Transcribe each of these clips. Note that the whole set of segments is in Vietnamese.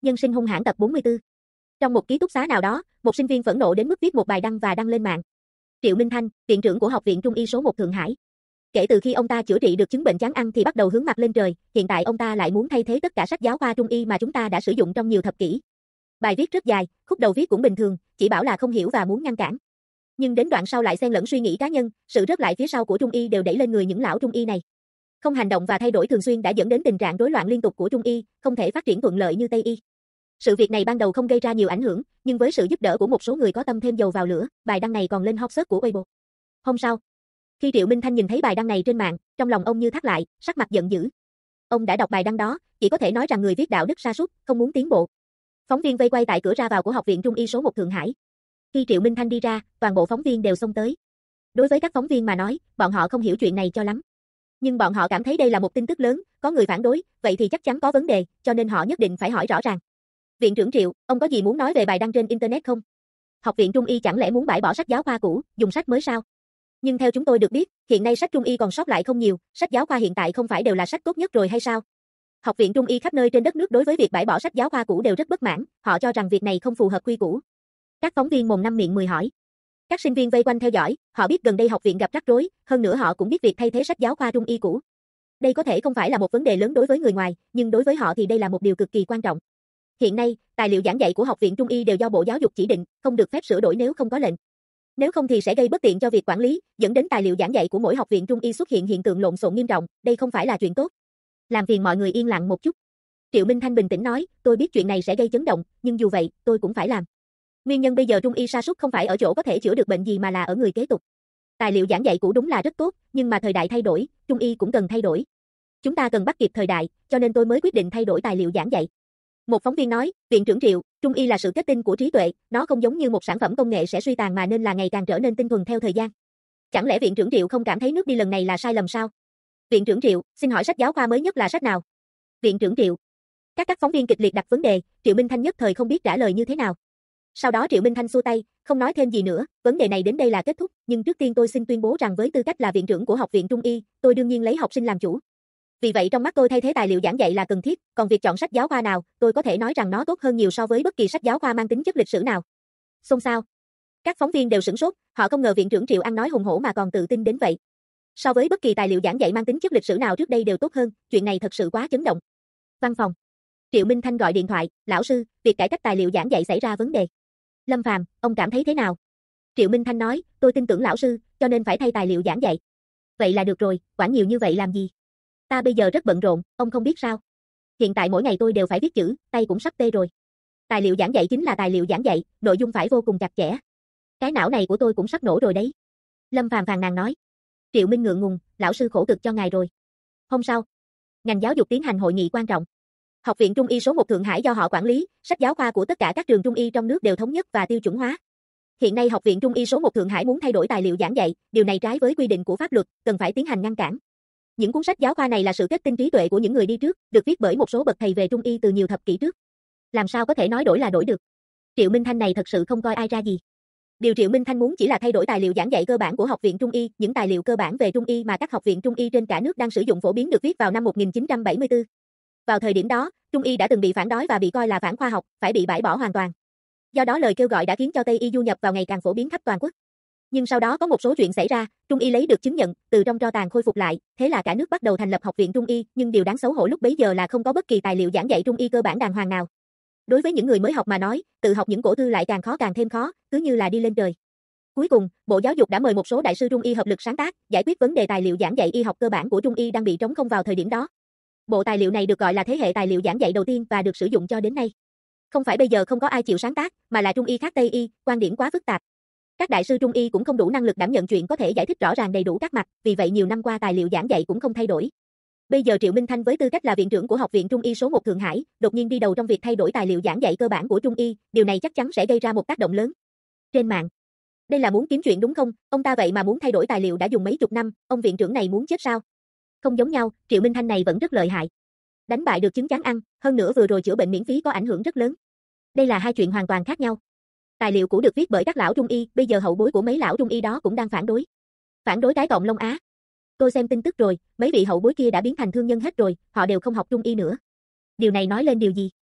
Nhân sinh hung hãn tập 44. Trong một ký túc xá nào đó, một sinh viên phẫn nộ đến mức viết một bài đăng và đăng lên mạng. Triệu Minh Thanh, viện trưởng của Học viện Trung y số 1 Thượng Hải. Kể từ khi ông ta chữa trị được chứng bệnh chán ăn thì bắt đầu hướng mặt lên trời, hiện tại ông ta lại muốn thay thế tất cả sách giáo khoa Trung y mà chúng ta đã sử dụng trong nhiều thập kỷ. Bài viết rất dài, khúc đầu viết cũng bình thường, chỉ bảo là không hiểu và muốn ngăn cản. Nhưng đến đoạn sau lại xen lẫn suy nghĩ cá nhân, sự rớt lại phía sau của Trung y đều đẩy lên người những lão Trung y này. Không hành động và thay đổi thường xuyên đã dẫn đến tình trạng rối loạn liên tục của Trung y, không thể phát triển thuận lợi như Tây y. Sự việc này ban đầu không gây ra nhiều ảnh hưởng, nhưng với sự giúp đỡ của một số người có tâm thêm dầu vào lửa, bài đăng này còn lên hot search của Weibo. Hôm sau, khi Triệu Minh Thanh nhìn thấy bài đăng này trên mạng, trong lòng ông như thắt lại, sắc mặt giận dữ. Ông đã đọc bài đăng đó, chỉ có thể nói rằng người viết đạo đức sa sút, không muốn tiến bộ. Phóng viên vây quay tại cửa ra vào của Học viện Trung y số 1 Thượng Hải. Khi Triệu Minh Thanh đi ra, toàn bộ phóng viên đều xông tới. Đối với các phóng viên mà nói, bọn họ không hiểu chuyện này cho lắm. Nhưng bọn họ cảm thấy đây là một tin tức lớn, có người phản đối, vậy thì chắc chắn có vấn đề, cho nên họ nhất định phải hỏi rõ ràng. Viện trưởng Triệu, ông có gì muốn nói về bài đăng trên Internet không? Học viện Trung y chẳng lẽ muốn bãi bỏ sách giáo khoa cũ, dùng sách mới sao? Nhưng theo chúng tôi được biết, hiện nay sách Trung y còn sót lại không nhiều, sách giáo khoa hiện tại không phải đều là sách tốt nhất rồi hay sao? Học viện Trung y khắp nơi trên đất nước đối với việc bãi bỏ sách giáo khoa cũ đều rất bất mãn, họ cho rằng việc này không phù hợp quy củ. Các phóng viên mồm năm miệng mười hỏi. Các sinh viên vây quanh theo dõi, họ biết gần đây học viện gặp rắc rối, hơn nữa họ cũng biết việc thay thế sách giáo khoa Trung y cũ. Đây có thể không phải là một vấn đề lớn đối với người ngoài, nhưng đối với họ thì đây là một điều cực kỳ quan trọng. Hiện nay, tài liệu giảng dạy của Học viện Trung y đều do Bộ Giáo dục chỉ định, không được phép sửa đổi nếu không có lệnh. Nếu không thì sẽ gây bất tiện cho việc quản lý, dẫn đến tài liệu giảng dạy của mỗi học viện Trung y xuất hiện hiện tượng lộn xộn nghiêm trọng, đây không phải là chuyện tốt. Làm phiền mọi người yên lặng một chút. Triệu Minh Thanh bình tĩnh nói, tôi biết chuyện này sẽ gây chấn động, nhưng dù vậy, tôi cũng phải làm. Nguyên nhân bây giờ Trung y sa sút không phải ở chỗ có thể chữa được bệnh gì mà là ở người kế tục. Tài liệu giảng dạy cũ đúng là rất tốt, nhưng mà thời đại thay đổi, Trung y cũng cần thay đổi. Chúng ta cần bắt kịp thời đại, cho nên tôi mới quyết định thay đổi tài liệu giảng dạy. Một phóng viên nói, viện trưởng Triệu, Trung y là sự kết tinh của trí tuệ, nó không giống như một sản phẩm công nghệ sẽ suy tàn mà nên là ngày càng trở nên tinh thuần theo thời gian. Chẳng lẽ viện trưởng Triệu không cảm thấy nước đi lần này là sai lầm sao? Viện trưởng Triệu, xin hỏi sách giáo khoa mới nhất là sách nào? Viện trưởng Triệu. Các phóng viên kịch liệt đặt vấn đề, Triệu Minh Thanh nhất thời không biết trả lời như thế nào. Sau đó Triệu Minh Thanh xua tay, không nói thêm gì nữa, vấn đề này đến đây là kết thúc, nhưng trước tiên tôi xin tuyên bố rằng với tư cách là viện trưởng của Học viện Trung y, tôi đương nhiên lấy học sinh làm chủ. Vì vậy trong mắt tôi thay thế tài liệu giảng dạy là cần thiết, còn việc chọn sách giáo khoa nào, tôi có thể nói rằng nó tốt hơn nhiều so với bất kỳ sách giáo khoa mang tính chất lịch sử nào. Xôn xao. Các phóng viên đều sửng sốt, họ không ngờ viện trưởng Triệu ăn nói hùng hổ mà còn tự tin đến vậy. So với bất kỳ tài liệu giảng dạy mang tính chất lịch sử nào trước đây đều tốt hơn, chuyện này thật sự quá chấn động. Văn phòng. Triệu Minh Thanh gọi điện thoại, lão sư, việc cải cách tài liệu giảng dạy xảy ra vấn đề. Lâm Phàm, ông cảm thấy thế nào? Triệu Minh Thanh nói, tôi tin tưởng lão sư, cho nên phải thay tài liệu giảng dạy. Vậy là được rồi, quản nhiều như vậy làm gì? Ta bây giờ rất bận rộn, ông không biết sao? Hiện tại mỗi ngày tôi đều phải viết chữ, tay cũng sắp tê rồi. Tài liệu giảng dạy chính là tài liệu giảng dạy, nội dung phải vô cùng chặt chẽ. Cái não này của tôi cũng sắp nổ rồi đấy. Lâm Phàm phàn nàn nói. Triệu Minh ngượng ngùng, lão sư khổ cực cho ngài rồi. Hôm sau, ngành giáo dục tiến hành hội nghị quan trọng. Học viện Trung y số 1 Thượng Hải do họ quản lý, sách giáo khoa của tất cả các trường Trung y trong nước đều thống nhất và tiêu chuẩn hóa. Hiện nay Học viện Trung y số 1 Thượng Hải muốn thay đổi tài liệu giảng dạy, điều này trái với quy định của pháp luật, cần phải tiến hành ngăn cản. Những cuốn sách giáo khoa này là sự kết tinh trí tuệ của những người đi trước, được viết bởi một số bậc thầy về Trung y từ nhiều thập kỷ trước. Làm sao có thể nói đổi là đổi được? Triệu Minh Thanh này thật sự không coi ai ra gì. Điều Triệu Minh Thanh muốn chỉ là thay đổi tài liệu giảng dạy cơ bản của Học viện Trung y, những tài liệu cơ bản về Trung y mà các học viện Trung y trên cả nước đang sử dụng phổ biến được viết vào năm 1974. Vào thời điểm đó, Trung y đã từng bị phản đối và bị coi là phản khoa học, phải bị bãi bỏ hoàn toàn. Do đó lời kêu gọi đã khiến cho Tây y du nhập vào ngày càng phổ biến khắp toàn quốc. Nhưng sau đó có một số chuyện xảy ra, Trung y lấy được chứng nhận, từ trong tro tàn khôi phục lại, thế là cả nước bắt đầu thành lập Học viện Trung y, nhưng điều đáng xấu hổ lúc bấy giờ là không có bất kỳ tài liệu giảng dạy Trung y cơ bản đàng hoàng nào. Đối với những người mới học mà nói, tự học những cổ thư lại càng khó càng thêm khó, cứ như là đi lên trời. Cuối cùng, Bộ Giáo dục đã mời một số đại sư Trung y hợp lực sáng tác, giải quyết vấn đề tài liệu giảng dạy y học cơ bản của Trung y đang bị trống không vào thời điểm đó. Bộ tài liệu này được gọi là thế hệ tài liệu giảng dạy đầu tiên và được sử dụng cho đến nay. Không phải bây giờ không có ai chịu sáng tác, mà là Trung y khác Tây y, quan điểm quá phức tạp. Các đại sư Trung y cũng không đủ năng lực đảm nhận chuyện có thể giải thích rõ ràng đầy đủ các mặt, vì vậy nhiều năm qua tài liệu giảng dạy cũng không thay đổi. Bây giờ Triệu Minh Thanh với tư cách là viện trưởng của Học viện Trung y số 1 Thượng Hải, đột nhiên đi đầu trong việc thay đổi tài liệu giảng dạy cơ bản của Trung y, điều này chắc chắn sẽ gây ra một tác động lớn. Trên mạng, đây là muốn kiếm chuyện đúng không? Ông ta vậy mà muốn thay đổi tài liệu đã dùng mấy chục năm, ông viện trưởng này muốn chết sao? Không giống nhau, Triệu Minh Thanh này vẫn rất lợi hại. Đánh bại được chứng chán ăn, hơn nữa vừa rồi chữa bệnh miễn phí có ảnh hưởng rất lớn. Đây là hai chuyện hoàn toàn khác nhau. Tài liệu cũ được viết bởi các lão Trung y, bây giờ hậu bối của mấy lão Trung y đó cũng đang phản đối. Phản đối cái cọng lông Á. Tôi xem tin tức rồi, mấy vị hậu bối kia đã biến thành thương nhân hết rồi, họ đều không học Trung y nữa. Điều này nói lên điều gì?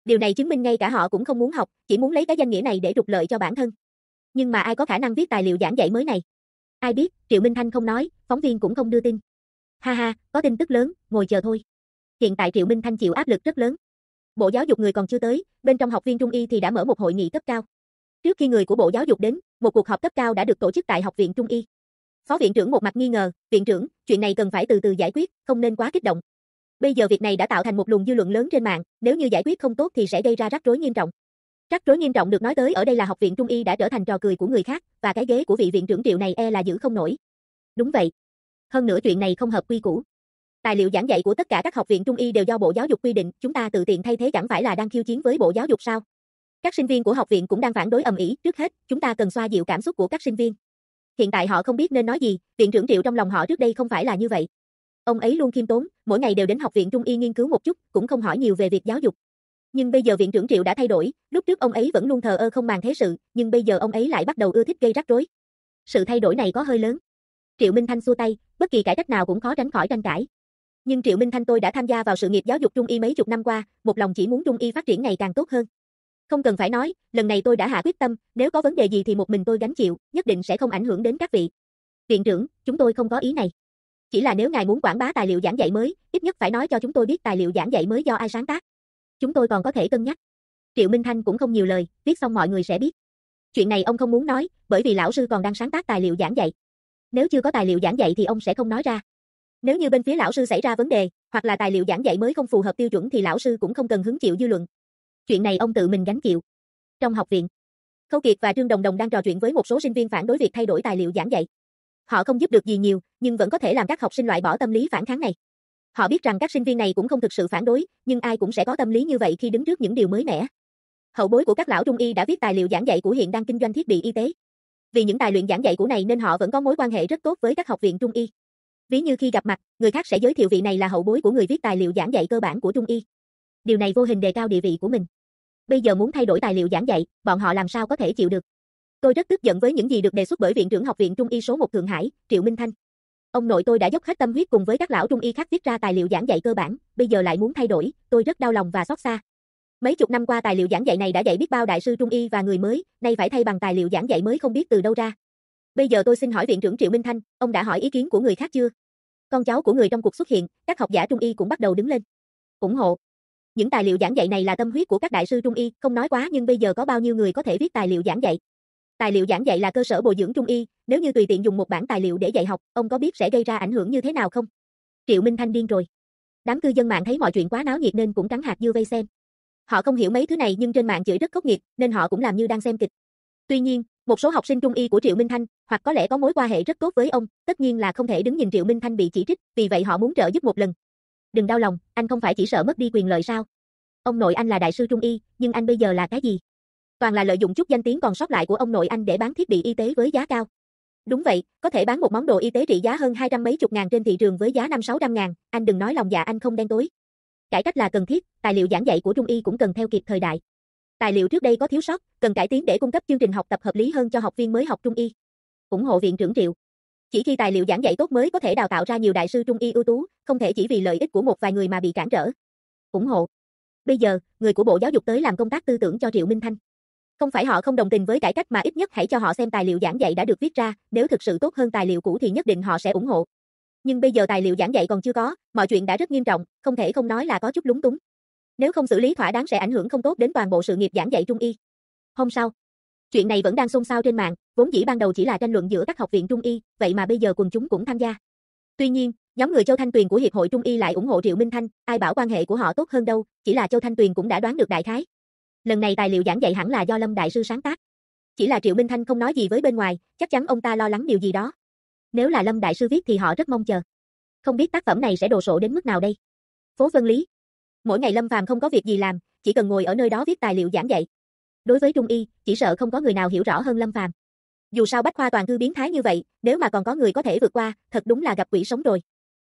Điều này chứng minh ngay cả họ cũng không muốn học, chỉ muốn lấy cái danh nghĩa này để trục lợi cho bản thân. Nhưng mà ai có khả năng viết tài liệu giảng dạy mới này? Ai biết, Triệu Minh Thanh không nói, phóng viên cũng không đưa tin. Ha ha, có tin tức lớn, ngồi chờ thôi. Hiện tại Triệu Minh Thanh chịu áp lực rất lớn. Bộ Giáo dục người còn chưa tới, bên trong học viên Trung y thì đã mở một hội nghị cấp cao. Trước khi người của Bộ Giáo dục đến, một cuộc họp cấp cao đã được tổ chức tại Học viện Trung y. Phó viện trưởng một mặt nghi ngờ, viện trưởng, chuyện này cần phải từ từ giải quyết, không nên quá kích động. Bây giờ việc này đã tạo thành một luồng dư luận lớn trên mạng, nếu như giải quyết không tốt thì sẽ gây ra rắc rối nghiêm trọng. Rắc rối nghiêm trọng được nói tới ở đây là Học viện Trung y đã trở thành trò cười của người khác, và cái ghế của vị viện trưởng Triệu này e là giữ không nổi. Đúng vậy. Hơn nữa chuyện này không hợp quy củ. Tài liệu giảng dạy của tất cả các học viện Trung y đều do Bộ Giáo dục quy định, chúng ta tự tiện thay thế chẳng phải là đang khiêu chiến với Bộ Giáo dục sao? Các sinh viên của học viện cũng đang phản đối ầm ĩ, trước hết, chúng ta cần xoa dịu cảm xúc của các sinh viên. Hiện tại họ không biết nên nói gì, viện trưởng Triệu trong lòng họ trước đây không phải là như vậy. Ông ấy luôn khiêm tốn, mỗi ngày đều đến học viện Trung y nghiên cứu một chút, cũng không hỏi nhiều về việc giáo dục. Nhưng bây giờ viện trưởng Triệu đã thay đổi, lúc trước ông ấy vẫn luôn thờ ơ không màng thế sự, nhưng bây giờ ông ấy lại bắt đầu ưa thích gây rắc rối. Sự thay đổi này có hơi lớn. Triệu Minh Thanh xua tay, bất kỳ cải cách nào cũng khó tránh khỏi tranh cãi. Nhưng Triệu Minh Thanh tôi đã tham gia vào sự nghiệp giáo dục Trung y mấy chục năm qua, một lòng chỉ muốn Trung y phát triển ngày càng tốt hơn. Không cần phải nói, lần này tôi đã hạ quyết tâm, nếu có vấn đề gì thì một mình tôi gánh chịu, nhất định sẽ không ảnh hưởng đến các vị. Viện trưởng, chúng tôi không có ý này. Chỉ là nếu ngài muốn quảng bá tài liệu giảng dạy mới, ít nhất phải nói cho chúng tôi biết tài liệu giảng dạy mới do ai sáng tác. Chúng tôi còn có thể cân nhắc. Triệu Minh Thanh cũng không nhiều lời, viết xong mọi người sẽ biết. Chuyện này ông không muốn nói, bởi vì lão sư còn đang sáng tác tài liệu giảng dạy. Nếu chưa có tài liệu giảng dạy thì ông sẽ không nói ra. Nếu như bên phía lão sư xảy ra vấn đề, hoặc là tài liệu giảng dạy mới không phù hợp tiêu chuẩn thì lão sư cũng không cần hứng chịu dư luận. Chuyện này ông tự mình gánh chịu. Trong học viện, Khâu Kiệt và Trương Đồng Đồng đang trò chuyện với một số sinh viên phản đối việc thay đổi tài liệu giảng dạy. Họ không giúp được gì nhiều, nhưng vẫn có thể làm các học sinh loại bỏ tâm lý phản kháng này. Họ biết rằng các sinh viên này cũng không thực sự phản đối, nhưng ai cũng sẽ có tâm lý như vậy khi đứng trước những điều mới mẻ. Hậu bối của các lão Trung y đã viết tài liệu giảng dạy của hiện đang kinh doanh thiết bị y tế. Vì những tài luyện giảng dạy của này nên họ vẫn có mối quan hệ rất tốt với các học viện Trung y. Ví như khi gặp mặt, người khác sẽ giới thiệu vị này là hậu bối của người viết tài liệu giảng dạy cơ bản của Trung y. Điều này vô hình đề cao địa vị của mình. Bây giờ muốn thay đổi tài liệu giảng dạy, bọn họ làm sao có thể chịu được. Tôi rất tức giận với những gì được đề xuất bởi viện trưởng Học viện Trung y số 1 Thượng Hải, Triệu Minh Thanh. Ông nội tôi đã dốc hết tâm huyết cùng với các lão Trung y khác viết ra tài liệu giảng dạy cơ bản, bây giờ lại muốn thay đổi, tôi rất đau lòng và xót xa. Mấy chục năm qua tài liệu giảng dạy này đã dạy biết bao đại sư Trung y và người mới, nay phải thay bằng tài liệu giảng dạy mới không biết từ đâu ra. Bây giờ tôi xin hỏi viện trưởng Triệu Minh Thanh, ông đã hỏi ý kiến của người khác chưa? Con cháu của người trong cuộc xuất hiện, các học giả Trung y cũng bắt đầu đứng lên. Ủng hộ. Những tài liệu giảng dạy này là tâm huyết của các đại sư Trung y, không nói quá nhưng bây giờ có bao nhiêu người có thể viết tài liệu giảng dạy. Tài liệu giảng dạy là cơ sở bồi dưỡng Trung y, nếu như tùy tiện dùng một bản tài liệu để dạy học, ông có biết sẽ gây ra ảnh hưởng như thế nào không? Triệu Minh Thanh điên rồi. Đám cư dân mạng thấy mọi chuyện quá náo nhiệt nên cũng cắn hạt dưa vây xem. Họ không hiểu mấy thứ này nhưng trên mạng chửi rất khốc nghiệt, nên họ cũng làm như đang xem kịch. Tuy nhiên, một số học sinh Trung y của Triệu Minh Thanh, hoặc có lẽ có mối quan hệ rất tốt với ông, tất nhiên là không thể đứng nhìn Triệu Minh Thanh bị chỉ trích, vì vậy họ muốn trợ giúp một lần. Đừng đau lòng, anh không phải chỉ sợ mất đi quyền lợi sao? Ông nội anh là đại sư Trung y, nhưng anh bây giờ là cái gì? Toàn là lợi dụng chút danh tiếng còn sót lại của ông nội anh để bán thiết bị y tế với giá cao. Đúng vậy, có thể bán một món đồ y tế trị giá hơn 200 mấy chục ngàn trên thị trường với giá 500-600 ngàn, anh đừng nói lòng dạ anh không đen tối. Cải cách là cần thiết, tài liệu giảng dạy của Trung y cũng cần theo kịp thời đại. Tài liệu trước đây có thiếu sót, cần cải tiến để cung cấp chương trình học tập hợp lý hơn cho học viên mới học Trung y. Ủng hộ viện trưởng Triệu. Chỉ khi tài liệu giảng dạy tốt mới có thể đào tạo ra nhiều đại sư Trung y ưu tú, không thể chỉ vì lợi ích của một vài người mà bị cản trở. Ủng hộ. Bây giờ, người của Bộ Giáo dục tới làm công tác tư tưởng cho Triệu Minh Thanh. Không phải họ không đồng tình với cải cách mà ít nhất hãy cho họ xem tài liệu giảng dạy đã được viết ra, nếu thực sự tốt hơn tài liệu cũ thì nhất định họ sẽ ủng hộ. Nhưng bây giờ tài liệu giảng dạy còn chưa có, mọi chuyện đã rất nghiêm trọng, không thể không nói là có chút lúng túng. Nếu không xử lý thỏa đáng sẽ ảnh hưởng không tốt đến toàn bộ sự nghiệp giảng dạy Trung y. Hôm sau, chuyện này vẫn đang xôn xao trên mạng, vốn dĩ ban đầu chỉ là tranh luận giữa các học viện Trung y, vậy mà bây giờ quần chúng cũng tham gia. Tuy nhiên, nhóm người Châu Thanh Tuyền của Hiệp hội Trung y lại ủng hộ Triệu Minh Thanh, ai bảo quan hệ của họ tốt hơn đâu, chỉ là Châu Thanh Tuyền cũng đã đoán được đại khái. Lần này tài liệu giảng dạy hẳn là do Lâm đại sư sáng tác. Chỉ là Triệu Minh Thanh không nói gì với bên ngoài, chắc chắn ông ta lo lắng điều gì đó. Nếu là Lâm đại sư viết thì họ rất mong chờ. Không biết tác phẩm này sẽ đồ sộ đến mức nào đây. Phố Vân Lý. Mỗi ngày Lâm Phàm không có việc gì làm, chỉ cần ngồi ở nơi đó viết tài liệu giảng dạy. Đối với Trung y, chỉ sợ không có người nào hiểu rõ hơn Lâm Phàm. Dù sao bách khoa toàn thư biến thái như vậy, nếu mà còn có người có thể vượt qua, thật đúng là gặp quỷ sống rồi.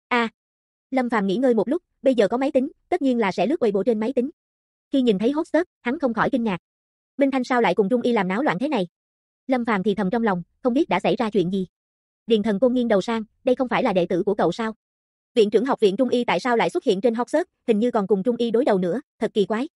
Lâm Phàm nghỉ ngơi một lúc, bây giờ có máy tính, tất nhiên là sẽ lướt Weibo trên máy tính. Khi nhìn thấy hot search, hắn không khỏi kinh ngạc. Minh Thanh sao lại cùng Trung y làm náo loạn thế này? Lâm Phàm thì thầm trong lòng, không biết đã xảy ra chuyện gì. Điền Thần Côn nghiêng đầu sang, đây không phải là đệ tử của cậu sao? Viện trưởng Học viện Trung y tại sao lại xuất hiện trên hot search, hình như còn cùng Trung y đối đầu nữa, thật kỳ quái.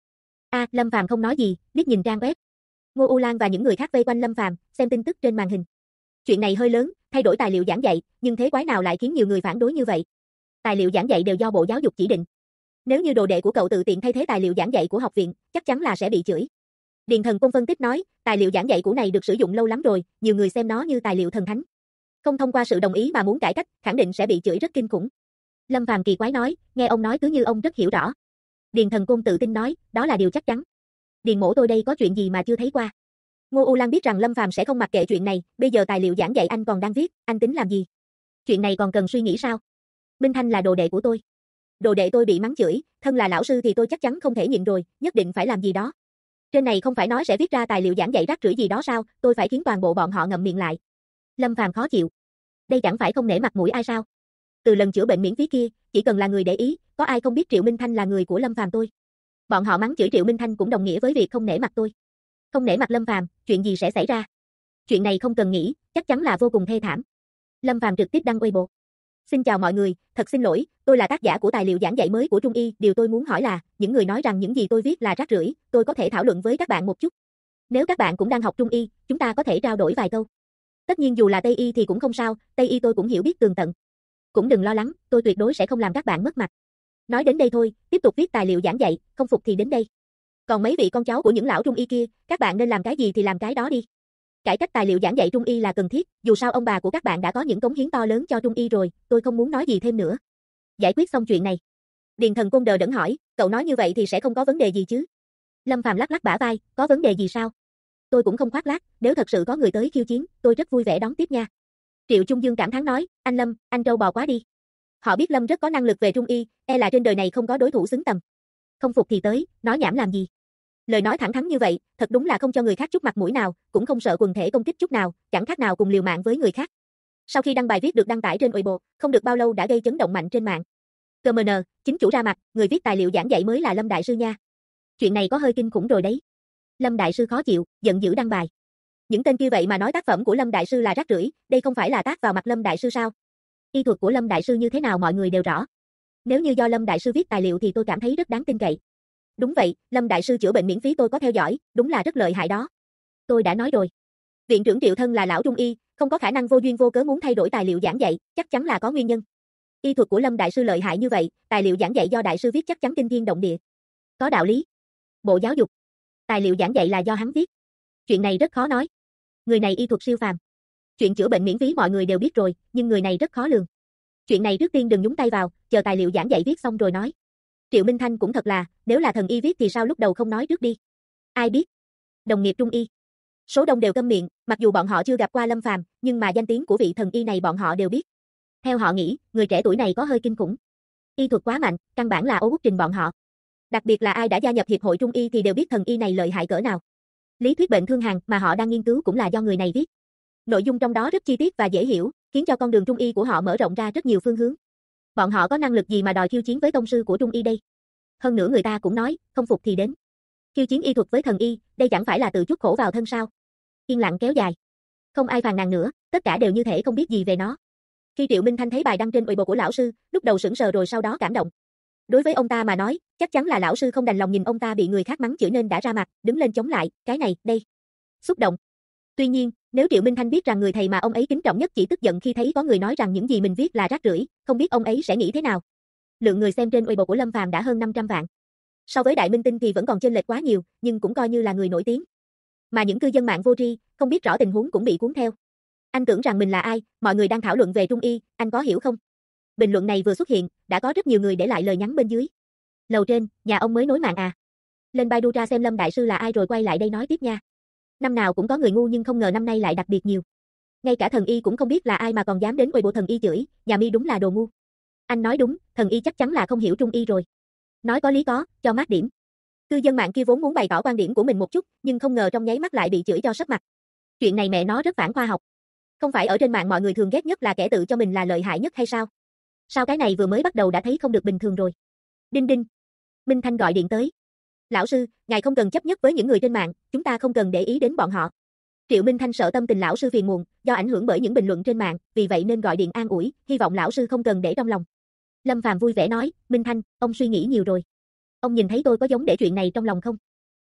Lâm Phàm không nói gì, liếc nhìn trang web. Ngô U Lan và những người khác vây quanh Lâm Phàm, xem tin tức trên màn hình. Chuyện này hơi lớn, thay đổi tài liệu giảng dạy, nhưng thế quái nào lại khiến nhiều người phản đối như vậy? Tài liệu giảng dạy đều do Bộ Giáo dục chỉ định. Nếu như đồ đệ của cậu tự tiện thay thế tài liệu giảng dạy của học viện, chắc chắn là sẽ bị chửi. Điền Thần Côn phân tích nói, tài liệu giảng dạy của này được sử dụng lâu lắm rồi, nhiều người xem nó như tài liệu thần thánh. Không thông qua sự đồng ý mà muốn cải cách, khẳng định sẽ bị chửi rất kinh khủng. Lâm Phàm kỳ quái nói, nghe ông nói cứ như ông rất hiểu rõ. Điền Thần Côn tự tin nói, đó là điều chắc chắn. Điền mỗ tôi đây có chuyện gì mà chưa thấy qua. Ngô U Lan biết rằng Lâm Phàm sẽ không mặc kệ chuyện này, bây giờ tài liệu giảng dạy anh còn đang viết, anh tính làm gì? Chuyện này còn cần suy nghĩ sao? Minh Thanh là đồ đệ của tôi. Đồ đệ tôi bị mắng chửi, thân là lão sư thì tôi chắc chắn không thể nhịn rồi, nhất định phải làm gì đó. Trên này không phải nói sẽ viết ra tài liệu giảng dạy rác rưởi gì đó sao, tôi phải khiến toàn bộ bọn họ ngậm miệng lại. Lâm Phàm khó chịu. Đây chẳng phải không nể mặt mũi ai sao? Từ lần chữa bệnh miễn phí kia, chỉ cần là người để ý, có ai không biết Triệu Minh Thanh là người của Lâm Phàm tôi. Bọn họ mắng chửi Triệu Minh Thanh cũng đồng nghĩa với việc không nể mặt tôi. Không nể mặt Lâm Phàm, chuyện gì sẽ xảy ra? Chuyện này không cần nghĩ, chắc chắn là vô cùng thê thảm. Lâm Phàm trực tiếp đăng Weibo. Xin chào mọi người, thật xin lỗi, tôi là tác giả của tài liệu giảng dạy mới của Trung Y, điều tôi muốn hỏi là, những người nói rằng những gì tôi viết là rác rưởi, tôi có thể thảo luận với các bạn một chút. Nếu các bạn cũng đang học Trung Y, chúng ta có thể trao đổi vài câu. Tất nhiên dù là Tây Y thì cũng không sao, Tây Y tôi cũng hiểu biết tường tận. Cũng đừng lo lắng, tôi tuyệt đối sẽ không làm các bạn mất mặt. Nói đến đây thôi, tiếp tục viết tài liệu giảng dạy, không phục thì đến đây. Còn mấy vị con cháu của những lão Trung Y kia, các bạn nên làm cái gì thì làm cái đó đi. Cải cách tài liệu giảng dạy Trung Y là cần thiết, dù sao ông bà của các bạn đã có những cống hiến to lớn cho Trung Y rồi, tôi không muốn nói gì thêm nữa. Giải quyết xong chuyện này. Điền Thần Côn đờ đẫn hỏi, cậu nói như vậy thì sẽ không có vấn đề gì chứ? Lâm Phàm lắc lắc bả vai, có vấn đề gì sao? Tôi cũng không khoác lác, nếu thật sự có người tới khiêu chiến, tôi rất vui vẻ đón tiếp nha. Triệu Trung Dương cảm thán nói, anh Lâm, anh trâu bò quá đi. Họ biết Lâm rất có năng lực về Trung Y, e là trên đời này không có đối thủ xứng tầm. Không phục thì tới, nói nhảm làm gì? Lời nói thẳng thắn như vậy, thật đúng là không cho người khác chút mặt mũi nào, cũng không sợ quần thể công kích chút nào, chẳng khác nào cùng liều mạng với người khác. Sau khi đăng bài viết được đăng tải trên Weibo, không được bao lâu đã gây chấn động mạnh trên mạng. CMN, chính chủ ra mặt, người viết tài liệu giảng dạy mới là Lâm Đại Sư nha. Chuyện này có hơi kinh khủng rồi đấy. Lâm Đại Sư khó chịu, giận dữ đăng bài. Những tên kia vậy mà nói tác phẩm của Lâm Đại Sư là rác rưởi, đây không phải là tát vào mặt Lâm Đại Sư sao? Y thuật của Lâm Đại Sư như thế nào mọi người đều rõ. Nếu như do Lâm Đại Sư viết tài liệu thì tôi cảm thấy rất đáng tin cậy. Đúng vậy, Lâm Đại Sư chữa bệnh miễn phí tôi có theo dõi, đúng là rất lợi hại đó. Tôi đã nói rồi. Viện trưởng Triệu Thân là lão Trung Y, không có khả năng vô duyên vô cớ muốn thay đổi tài liệu giảng dạy, chắc chắn là có nguyên nhân. Y thuật của Lâm Đại Sư lợi hại như vậy, tài liệu giảng dạy do Đại Sư viết chắc chắn kinh thiên động địa. Có đạo lý. Bộ Giáo dục. Tài liệu giảng dạy là do hắn viết. Chuyện này rất khó nói. Người này y thuật siêu phàm. Chuyện chữa bệnh miễn phí mọi người đều biết rồi, nhưng người này rất khó lường. Chuyện này trước tiên đừng nhúng tay vào, chờ tài liệu giảng dạy viết xong rồi nói. Triệu Minh Thanh cũng thật là, nếu là thần y viết thì sao lúc đầu không nói trước đi. Ai biết? Đồng nghiệp Trung Y. Số đông đều câm miệng, mặc dù bọn họ chưa gặp qua Lâm Phàm, nhưng mà danh tiếng của vị thần y này bọn họ đều biết. Theo họ nghĩ, người trẻ tuổi này có hơi kinh khủng. Y thuật quá mạnh, căn bản là ô uất trình bọn họ. Đặc biệt là ai đã gia nhập hiệp hội Trung Y thì đều biết thần y này lợi hại cỡ nào. Lý thuyết bệnh thương hàn mà họ đang nghiên cứu cũng là do người này viết. Nội dung trong đó rất chi tiết và dễ hiểu, khiến cho con đường Trung Y của họ mở rộng ra rất nhiều phương hướng. Bọn họ có năng lực gì mà đòi khiêu chiến với tông sư của Trung Y đây? Hơn nữa người ta cũng nói, không phục thì đến. Khiêu chiến y thuật với thần y, đây chẳng phải là tự chuốc khổ vào thân sao? Yên lặng kéo dài. Không ai phàn nàn nữa, tất cả đều như thể không biết gì về nó. Khi Triệu Minh Thanh thấy bài đăng trên Weibo của lão sư, lúc đầu sững sờ rồi sau đó cảm động. Đối với ông ta mà nói, chắc chắn là lão sư không đành lòng nhìn ông ta bị người khác mắng chửi nên đã ra mặt, đứng lên chống lại, cái này, đây. Xúc động. Tuy nhiên, nếu Triệu Minh Thanh biết rằng người thầy mà ông ấy kính trọng nhất chỉ tức giận khi thấy có người nói rằng những gì mình viết là rác rưởi, không biết ông ấy sẽ nghĩ thế nào. Lượng người xem trên Weibo của Lâm Phàm đã hơn 500 vạn. So với Đại Minh Tinh thì vẫn còn chênh lệch quá nhiều, nhưng cũng coi như là người nổi tiếng. Mà những cư dân mạng vô tri, không biết rõ tình huống cũng bị cuốn theo. Anh tưởng rằng mình là ai, mọi người đang thảo luận về Trung Y, anh có hiểu không? Bình luận này vừa xuất hiện, đã có rất nhiều người để lại lời nhắn bên dưới. Lầu trên, nhà ông mới nối mạng à? Lên Baidu tra xem Lâm Đại Sư là ai rồi quay lại đây nói tiếp nha. Năm nào cũng có người ngu nhưng không ngờ năm nay lại đặc biệt nhiều. Ngay cả thần y cũng không biết là ai mà còn dám đến Weibo thần y chửi, nhà mi đúng là đồ ngu. Anh nói đúng, thần y chắc chắn là không hiểu Trung Y rồi. Nói có lý có, cho mát điểm. Cư dân mạng kia vốn muốn bày tỏ quan điểm của mình một chút, nhưng không ngờ trong nháy mắt lại bị chửi cho sấp mặt. Chuyện này mẹ nó rất phản khoa học. Không phải ở trên mạng mọi người thường ghét nhất là kẻ tự cho mình là lợi hại nhất hay sao? Sao cái này vừa mới bắt đầu đã thấy không được bình thường rồi? Đinh đinh. Minh Thanh gọi điện tới. Lão sư, ngài không cần chấp nhất với những người trên mạng, chúng ta không cần để ý đến bọn họ. Triệu Minh Thanh sợ tâm tình lão sư phiền muộn, do ảnh hưởng bởi những bình luận trên mạng, vì vậy nên gọi điện an ủi, hy vọng lão sư không cần để trong lòng. Lâm Phàm vui vẻ nói, Minh Thanh, ông suy nghĩ nhiều rồi. Ông nhìn thấy tôi có giống để chuyện này trong lòng không?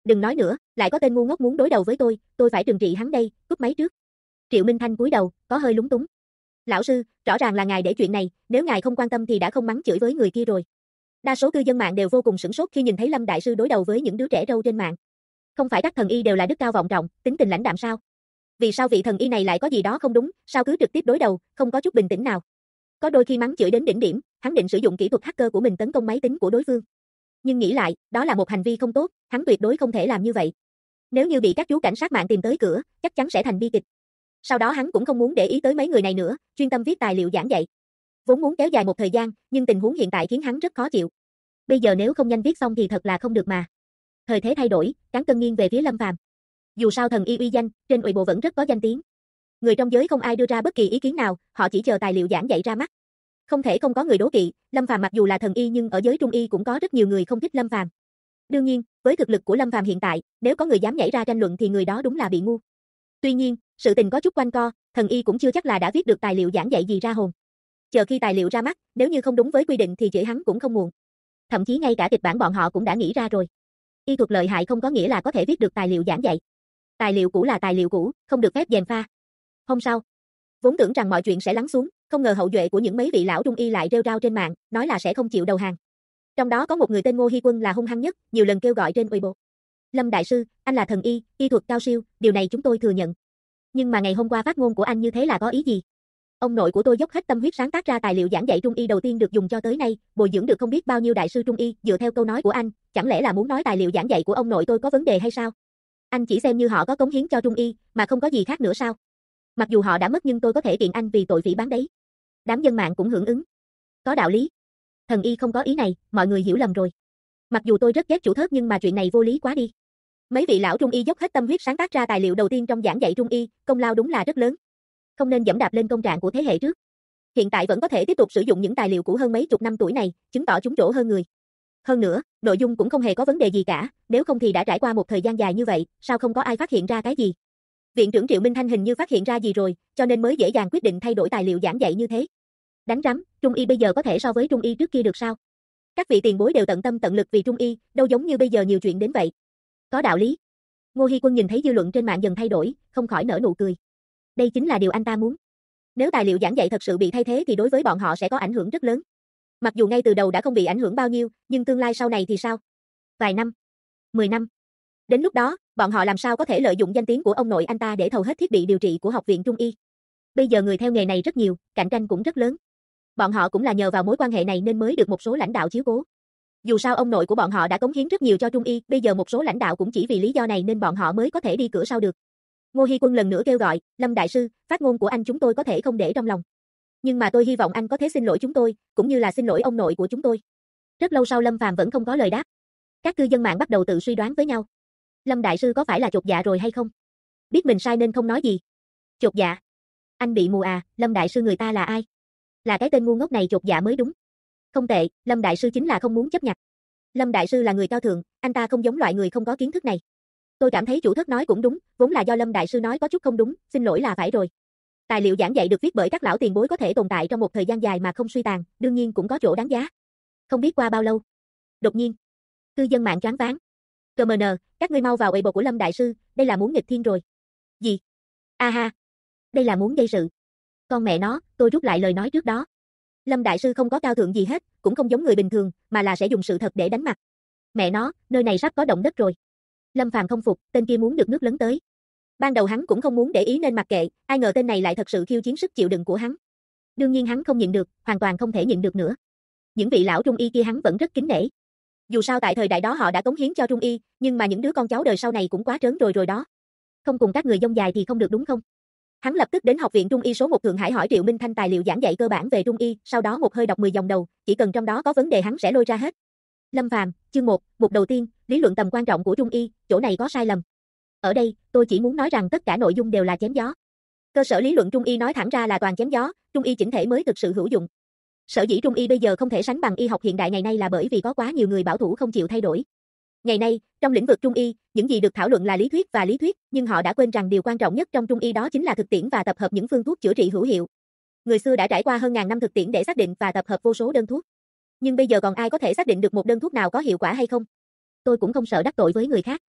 Đừng nói nữa, lại có tên ngu ngốc muốn đối đầu với tôi phải trừng trị hắn đây, cúp máy trước. Triệu Minh Thanh cúi đầu, có hơi lúng túng. Lão sư, rõ ràng là ngài để chuyện này, nếu ngài không quan tâm thì đã không mắng chửi với người kia rồi. Đa số cư dân mạng đều vô cùng sửng sốt khi nhìn thấy Lâm đại sư đối đầu với những đứa trẻ râu trên mạng. Không phải các thần y đều là đức cao vọng trọng, tính tình lãnh đạm sao? Vì sao vị thần y này lại có gì đó không đúng, sao cứ trực tiếp đối đầu, không có chút bình tĩnh nào? Có đôi khi mắng chửi đến đỉnh điểm, hắn định sử dụng kỹ thuật hacker của mình tấn công máy tính của đối phương. Nhưng nghĩ lại, đó là một hành vi không tốt, hắn tuyệt đối không thể làm như vậy. Nếu như bị các chú cảnh sát mạng tìm tới cửa, chắc chắn sẽ thành bi kịch. Sau đó hắn cũng không muốn để ý tới mấy người này nữa, chuyên tâm viết tài liệu giảng dạy. Vốn muốn kéo dài một thời gian, nhưng tình huống hiện tại khiến hắn rất khó chịu. Bây giờ nếu không nhanh viết xong thì thật là không được mà. Thời thế thay đổi, cán cân nghiêng về phía Lâm Phàm. Dù sao thần y uy danh, trên Uy Bộ vẫn rất có danh tiếng. Người trong giới không ai đưa ra bất kỳ ý kiến nào, họ chỉ chờ tài liệu giảng dạy ra mắt. Không thể không có người đố kỵ, Lâm Phàm mặc dù là thần y nhưng ở giới trung y cũng có rất nhiều người không thích Lâm Phàm. Đương nhiên, với thực lực của Lâm Phàm hiện tại, nếu có người dám nhảy ra tranh luận thì người đó đúng là bị ngu. Tuy nhiên, sự tình có chút quanh co, thần y cũng chưa chắc là đã viết được tài liệu giảng dạy gì ra hồn. Chờ khi tài liệu ra mắt, nếu như không đúng với quy định thì chửi hắn cũng không muộn. Thậm chí ngay cả kịch bản bọn họ cũng đã nghĩ ra rồi. Y thuật lợi hại không có nghĩa là có thể viết được tài liệu giảng dạy. Tài liệu cũ là tài liệu cũ, không được phép gièm pha. Hôm sau, vốn tưởng rằng mọi chuyện sẽ lắng xuống, không ngờ hậu duệ của những mấy vị lão trung y lại rêu rao trên mạng, nói là sẽ không chịu đầu hàng. Trong đó có một người tên Ngô Hi Quân là hung hăng nhất, nhiều lần kêu gọi trên Weibo. Lâm đại sư, anh là thần y, y thuật cao siêu, điều này chúng tôi thừa nhận. Nhưng mà ngày hôm qua phát ngôn của anh như thế là có ý gì? Ông nội của tôi dốc hết tâm huyết sáng tác ra tài liệu giảng dạy trung y đầu tiên được dùng cho tới nay, bồi dưỡng được không biết bao nhiêu đại sư trung y, dựa theo câu nói của anh, chẳng lẽ là muốn nói tài liệu giảng dạy của ông nội tôi có vấn đề hay sao? Anh chỉ xem như họ có cống hiến cho trung y, mà không có gì khác nữa sao? Mặc dù họ đã mất nhưng tôi có thể kiện anh vì tội phỉ báng đấy. Đám dân mạng cũng hưởng ứng. Có đạo lý. Thần y không có ý này, mọi người hiểu lầm rồi. Mặc dù tôi rất ghét chủ thớt nhưng mà chuyện này vô lý quá đi. Mấy vị lão trung y dốc hết tâm huyết sáng tác ra tài liệu đầu tiên trong giảng dạy trung y, công lao đúng là rất lớn. Không nên dẫm đạp lên công trạng của thế hệ trước. Hiện tại vẫn có thể tiếp tục sử dụng những tài liệu cũ hơn mấy chục năm tuổi này, chứng tỏ chúng trổ hơn người. Hơn nữa, nội dung cũng không hề có vấn đề gì cả, nếu không thì đã trải qua một thời gian dài như vậy, sao không có ai phát hiện ra cái gì? Viện trưởng Triệu Minh Thanh hình như phát hiện ra gì rồi, cho nên mới dễ dàng quyết định thay đổi tài liệu giảng dạy như thế. Đánh rắm, trung y bây giờ có thể so với trung y trước kia được sao? Các vị tiền bối đều tận tâm tận lực vì trung y, đâu giống như bây giờ nhiều chuyện đến vậy. Có đạo lý. Ngô Hi Quân nhìn thấy dư luận trên mạng dần thay đổi, không khỏi nở nụ cười. Đây chính là điều anh ta muốn. Nếu tài liệu giảng dạy thật sự bị thay thế thì đối với bọn họ sẽ có ảnh hưởng rất lớn. Mặc dù ngay từ đầu đã không bị ảnh hưởng bao nhiêu, nhưng tương lai sau này thì sao? Vài năm, 10 năm. Đến lúc đó, bọn họ làm sao có thể lợi dụng danh tiếng của ông nội anh ta để thầu hết thiết bị điều trị của Học viện Trung y. Bây giờ người theo nghề này rất nhiều, cạnh tranh cũng rất lớn. Bọn họ cũng là nhờ vào mối quan hệ này nên mới được một số lãnh đạo chiếu cố. Dù sao ông nội của bọn họ đã cống hiến rất nhiều cho Trung y, bây giờ một số lãnh đạo cũng chỉ vì lý do này nên bọn họ mới có thể đi cửa sau được. Ngô Hi Quân lần nữa kêu gọi, Lâm đại sư, phát ngôn của anh chúng tôi có thể không để trong lòng. Nhưng mà tôi hy vọng anh có thể xin lỗi chúng tôi, cũng như là xin lỗi ông nội của chúng tôi. Rất lâu sau Lâm Phàm vẫn không có lời đáp. Các cư dân mạng bắt đầu tự suy đoán với nhau. Lâm đại sư có phải là chột dạ rồi hay không? Biết mình sai nên không nói gì. Chột dạ? Anh bị mù à, Lâm đại sư người ta là ai? Là cái tên ngu ngốc này chột dạ mới đúng. Không tệ, Lâm đại sư chính là không muốn chấp nhặt. Lâm đại sư là người cao thượng, anh ta không giống loại người không có kiến thức này. Tôi cảm thấy chủ thất nói cũng đúng, vốn là do Lâm đại sư nói có chút không đúng, xin lỗi là phải rồi. Tài liệu giảng dạy được viết bởi các lão tiền bối có thể tồn tại trong một thời gian dài mà không suy tàn, đương nhiên cũng có chỗ đáng giá. Không biết qua bao lâu. Đột nhiên, cư dân mạng choáng váng. CMN, các ngươi mau vào Weibo của Lâm đại sư, đây là muốn nghịch thiên rồi. Gì? Ha, đây là muốn gây sự. Con mẹ nó, tôi rút lại lời nói trước đó. Lâm đại sư không có cao thượng gì hết, cũng không giống người bình thường, mà là sẽ dùng sự thật để đánh mặt. Mẹ nó, nơi này sắp có động đất rồi. Lâm Phàm không phục, tên kia muốn được nước lấn tới. Ban đầu hắn cũng không muốn để ý nên mặc kệ, ai ngờ tên này lại thật sự khiêu chiến sức chịu đựng của hắn. Đương nhiên hắn không nhịn được, hoàn toàn không thể nhịn được nữa. Những vị lão trung y kia hắn vẫn rất kính nể. Dù sao tại thời đại đó họ đã cống hiến cho trung y, nhưng mà những đứa con cháu đời sau này cũng quá trớn rồi đó. Không cùng các người dông dài thì không được đúng không? Hắn lập tức đến Học viện Trung y số 1 Thượng Hải hỏi Triệu Minh Thanh tài liệu giảng dạy cơ bản về trung y, sau đó một hơi đọc 10 dòng đầu, chỉ cần trong đó có vấn đề hắn sẽ lôi ra hết. Lâm Phàm, chương 1, mục đầu tiên, lý luận tầm quan trọng của trung y, chỗ này có sai lầm. Ở đây, tôi chỉ muốn nói rằng tất cả nội dung đều là chém gió. Cơ sở lý luận trung y nói thẳng ra là toàn chém gió, trung y chỉnh thể mới thực sự hữu dụng. Sở dĩ trung y bây giờ không thể sánh bằng y học hiện đại ngày nay là bởi vì có quá nhiều người bảo thủ không chịu thay đổi. Ngày nay, trong lĩnh vực trung y, những gì được thảo luận là lý thuyết, nhưng họ đã quên rằng điều quan trọng nhất trong trung y đó chính là thực tiễn và tập hợp những phương thuốc chữa trị hữu hiệu. Người xưa đã trải qua hơn ngàn năm thực tiễn để xác định và tập hợp vô số đơn thuốc. Nhưng bây giờ còn ai có thể xác định được một đơn thuốc nào có hiệu quả hay không? Tôi cũng không sợ đắc tội với người khác.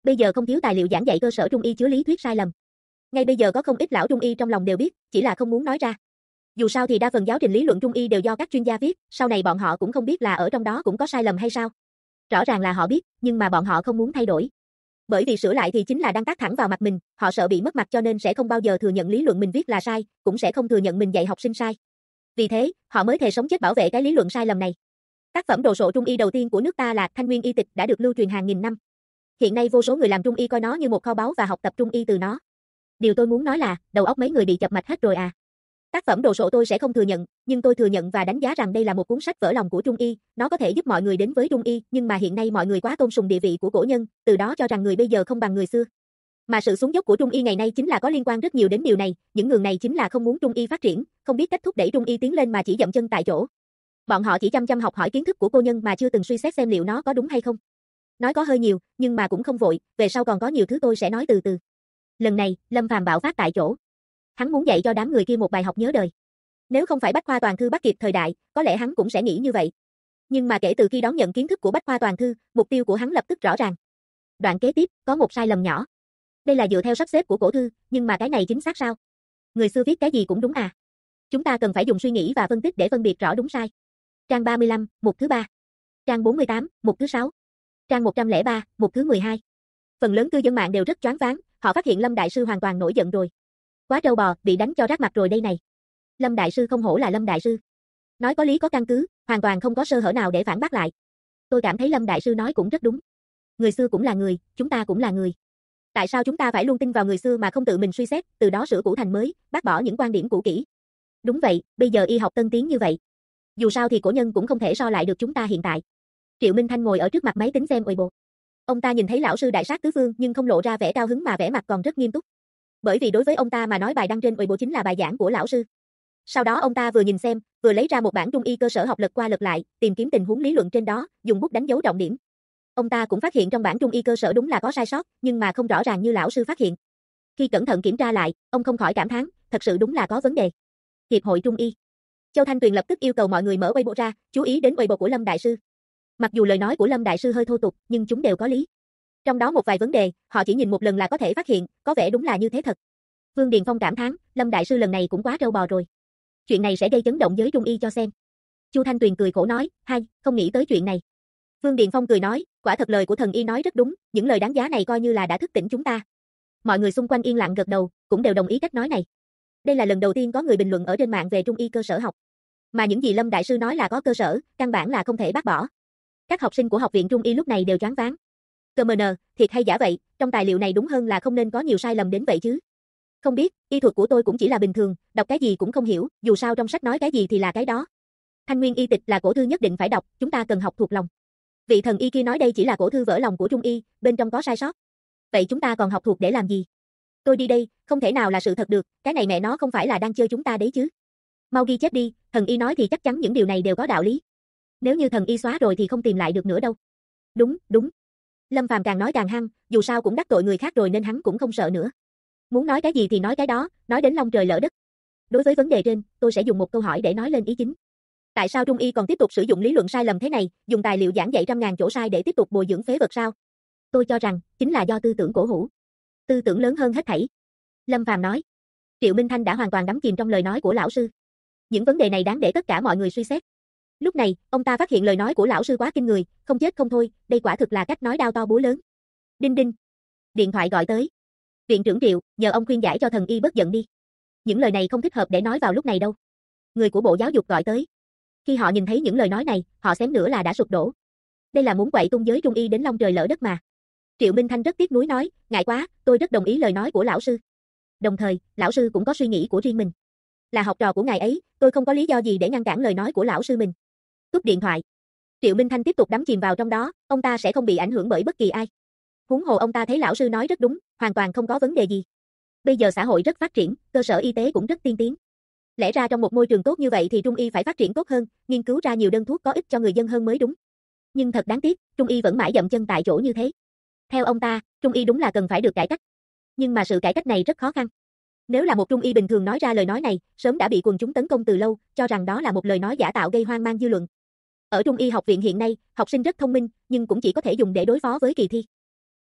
Bây giờ không thiếu tài liệu giảng dạy cơ sở trung y chứa lý thuyết sai lầm. Ngay bây giờ có không ít lão trung y trong lòng đều biết, chỉ là không muốn nói ra. Dù sao thì đa phần giáo trình lý luận trung y đều do các chuyên gia viết, sau này bọn họ cũng không biết là ở trong đó cũng có sai lầm hay sao. Rõ ràng là họ biết, nhưng mà bọn họ không muốn thay đổi. Bởi vì sửa lại thì chính là đang tát thẳng vào mặt mình, họ sợ bị mất mặt cho nên sẽ không bao giờ thừa nhận lý luận mình viết là sai, cũng sẽ không thừa nhận mình dạy học sinh sai. Vì thế, họ mới thề sống chết bảo vệ cái lý luận sai lầm này. Tác phẩm đồ sộ trung y đầu tiên của nước ta là Thanh Nguyên y tịch đã được lưu truyền hàng nghìn năm. Hiện nay vô số người làm trung y coi nó như một kho báu và học tập trung y từ nó. Điều tôi muốn nói là, đầu óc mấy người bị chập mạch hết rồi à. Tác phẩm đồ sộ tôi sẽ không thừa nhận, nhưng tôi thừa nhận và đánh giá rằng đây là một cuốn sách vỡ lòng của trung y, nó có thể giúp mọi người đến với trung y, nhưng mà hiện nay mọi người quá tôn sùng địa vị của cổ nhân, từ đó cho rằng người bây giờ không bằng người xưa. Mà sự xuống dốc của trung y ngày nay chính là có liên quan rất nhiều đến điều này, những người này chính là không muốn trung y phát triển, không biết cách thúc đẩy trung y tiến lên mà chỉ dậm chân tại chỗ. Bọn họ chỉ chăm chăm học hỏi kiến thức của cô nhân mà chưa từng suy xét xem liệu nó có đúng hay không. Nói có hơi nhiều, nhưng mà cũng không vội, về sau còn có nhiều thứ tôi sẽ nói từ từ. Lần này, Lâm Phàm bạo phát tại chỗ. Hắn muốn dạy cho đám người kia một bài học nhớ đời. Nếu không phải Bách khoa toàn thư bắt kịp thời đại, có lẽ hắn cũng sẽ nghĩ như vậy. Nhưng mà kể từ khi đón nhận kiến thức của Bách khoa toàn thư, mục tiêu của hắn lập tức rõ ràng. Đoạn kế tiếp, có một sai lầm nhỏ. Đây là dựa theo sắp xếp của cổ thư, nhưng mà cái này chính xác sao? Người xưa viết cái gì cũng đúng à? Chúng ta cần phải dùng suy nghĩ và phân tích để phân biệt rõ đúng sai. Trang 35, mục thứ 3. Trang 48, mục thứ 6. Trang 103, mục thứ 12. Phần lớn cư dân mạng đều rất choáng váng, họ phát hiện Lâm Đại Sư hoàn toàn nổi giận rồi. Quá trâu bò, bị đánh cho rát mặt rồi đây này. Lâm Đại Sư không hổ là Lâm Đại Sư. Nói có lý có căn cứ, hoàn toàn không có sơ hở nào để phản bác lại. Tôi cảm thấy Lâm Đại Sư nói cũng rất đúng. Người xưa cũng là người, chúng ta cũng là người. Tại sao chúng ta phải luôn tin vào người xưa mà không tự mình suy xét, từ đó sửa cũ thành mới, bác bỏ những quan điểm cũ kỹ? Đúng vậy, bây giờ y học tân tiến như vậy. Dù sao thì cổ nhân cũng không thể so lại được chúng ta hiện tại. Triệu Minh Thanh ngồi ở trước mặt máy tính xem Weibo. Ông ta nhìn thấy lão sư đại sát tứ phương nhưng không lộ ra vẻ cao hứng mà vẻ mặt còn rất nghiêm túc. Bởi vì đối với ông ta mà nói bài đăng trên Weibo chính là bài giảng của lão sư. Sau đó ông ta vừa nhìn xem, vừa lấy ra một bản trung y cơ sở học lật qua lật lại, tìm kiếm tình huống lý luận trên đó, dùng bút đánh dấu trọng điểm. Ông ta cũng phát hiện trong bản trung y cơ sở đúng là có sai sót, nhưng mà không rõ ràng như lão sư phát hiện. Khi cẩn thận kiểm tra lại, ông không khỏi cảm thán, thật sự đúng là có vấn đề. Hiệp hội Trung y. Châu Thanh Tuyền lập tức yêu cầu mọi người mở Weibo ra, chú ý đến Weibo của Lâm Đại Sư. Mặc dù lời nói của Lâm Đại Sư hơi thô tục, nhưng chúng đều có lý. Trong đó một vài vấn đề, họ chỉ nhìn một lần là có thể phát hiện, có vẻ đúng là như thế thật. Vương Điền Phong cảm thán, Lâm Đại Sư lần này cũng quá trâu bò rồi. Chuyện này sẽ gây chấn động giới trung y cho xem. Chu Thanh Tuyền cười khổ nói, không nghĩ tới chuyện này. Vương Điền Phong cười nói, quả thật lời của thần y nói rất đúng, những lời đáng giá này coi như là đã thức tỉnh chúng ta. Mọi người xung quanh yên lặng gật đầu, cũng đều đồng ý cách nói này. Đây là lần đầu tiên có người bình luận ở trên mạng về trung y cơ sở học. Mà những gì Lâm Đại Sư nói là có cơ sở, căn bản là không thể bác bỏ. Các học sinh của học viện trung y lúc này đều choáng váng. CMN, thiệt hay giả vậy, trong tài liệu này đúng hơn là không nên có nhiều sai lầm đến vậy chứ. Không biết, y thuật của tôi cũng chỉ là bình thường, đọc cái gì cũng không hiểu, dù sao trong sách nói cái gì thì là cái đó. Thanh Nguyên y tịch là cổ thư nhất định phải đọc, chúng ta cần học thuộc lòng. Vị thần y kia nói đây chỉ là cổ thư vỡ lòng của trung y, bên trong có sai sót. Vậy chúng ta còn học thuộc để làm gì? Tôi đi đây, không thể nào là sự thật được, cái này mẹ nó không phải là đang chơi chúng ta đấy chứ. Mau ghi chép đi, thần y nói thì chắc chắn những điều này đều có đạo lý. Nếu như thần y xóa rồi thì không tìm lại được nữa đâu. Đúng. Lâm Phàm càng nói càng hăng, dù sao cũng đắc tội người khác rồi nên hắn cũng không sợ nữa. Muốn nói cái gì thì nói cái đó, nói đến long trời lỡ đất. Đối với vấn đề trên, tôi sẽ dùng một câu hỏi để nói lên ý chính. Tại sao trung y còn tiếp tục sử dụng lý luận sai lầm thế này, dùng tài liệu giảng dạy trăm ngàn chỗ sai để tiếp tục bồi dưỡng phế vật sao? Tôi cho rằng, chính là do tư tưởng cổ hủ. Tư tưởng lớn hơn hết thảy. Lâm Phàm nói. Triệu Minh Thanh đã hoàn toàn đắm chìm trong lời nói của lão sư. Những vấn đề này đáng để tất cả mọi người suy xét. Lúc này, ông ta phát hiện lời nói của lão sư quá kinh người, không chết không thôi, đây quả thực là cách nói đao to búa lớn. Đinh đinh. Điện thoại gọi tới. Viện trưởng Triệu, nhờ ông khuyên giải cho thần y bớt giận đi. Những lời này không thích hợp để nói vào lúc này đâu. Người của Bộ Giáo dục gọi tới. Khi họ nhìn thấy những lời nói này, họ xém nữa là đã sụp đổ. Đây là muốn quậy tung giới trung y đến long trời lỡ đất mà. Triệu Minh Thanh rất tiếc nuối nói, ngại quá, tôi rất đồng ý lời nói của lão sư. Đồng thời, lão sư cũng có suy nghĩ của riêng mình. Là học trò của ngài ấy, tôi không có lý do gì để ngăn cản lời nói của lão sư mình. Cúp điện thoại. Triệu Minh Thanh tiếp tục đắm chìm vào trong đó, ông ta sẽ không bị ảnh hưởng bởi bất kỳ ai. Huống hồ ông ta thấy lão sư nói rất đúng, hoàn toàn không có vấn đề gì. Bây giờ xã hội rất phát triển, cơ sở y tế cũng rất tiên tiến. Lẽ ra trong một môi trường tốt như vậy thì trung y phải phát triển tốt hơn, nghiên cứu ra nhiều đơn thuốc có ích cho người dân hơn mới đúng. Nhưng thật đáng tiếc, trung y vẫn mãi dậm chân tại chỗ như thế. Theo ông ta, trung y đúng là cần phải được cải cách. Nhưng mà sự cải cách này rất khó khăn. Nếu là một trung y bình thường nói ra lời nói này, sớm đã bị quần chúng tấn công từ lâu, cho rằng đó là một lời nói giả tạo gây hoang mang dư luận. Ở Trung y học viện hiện nay, học sinh rất thông minh, nhưng cũng chỉ có thể dùng để đối phó với kỳ thi.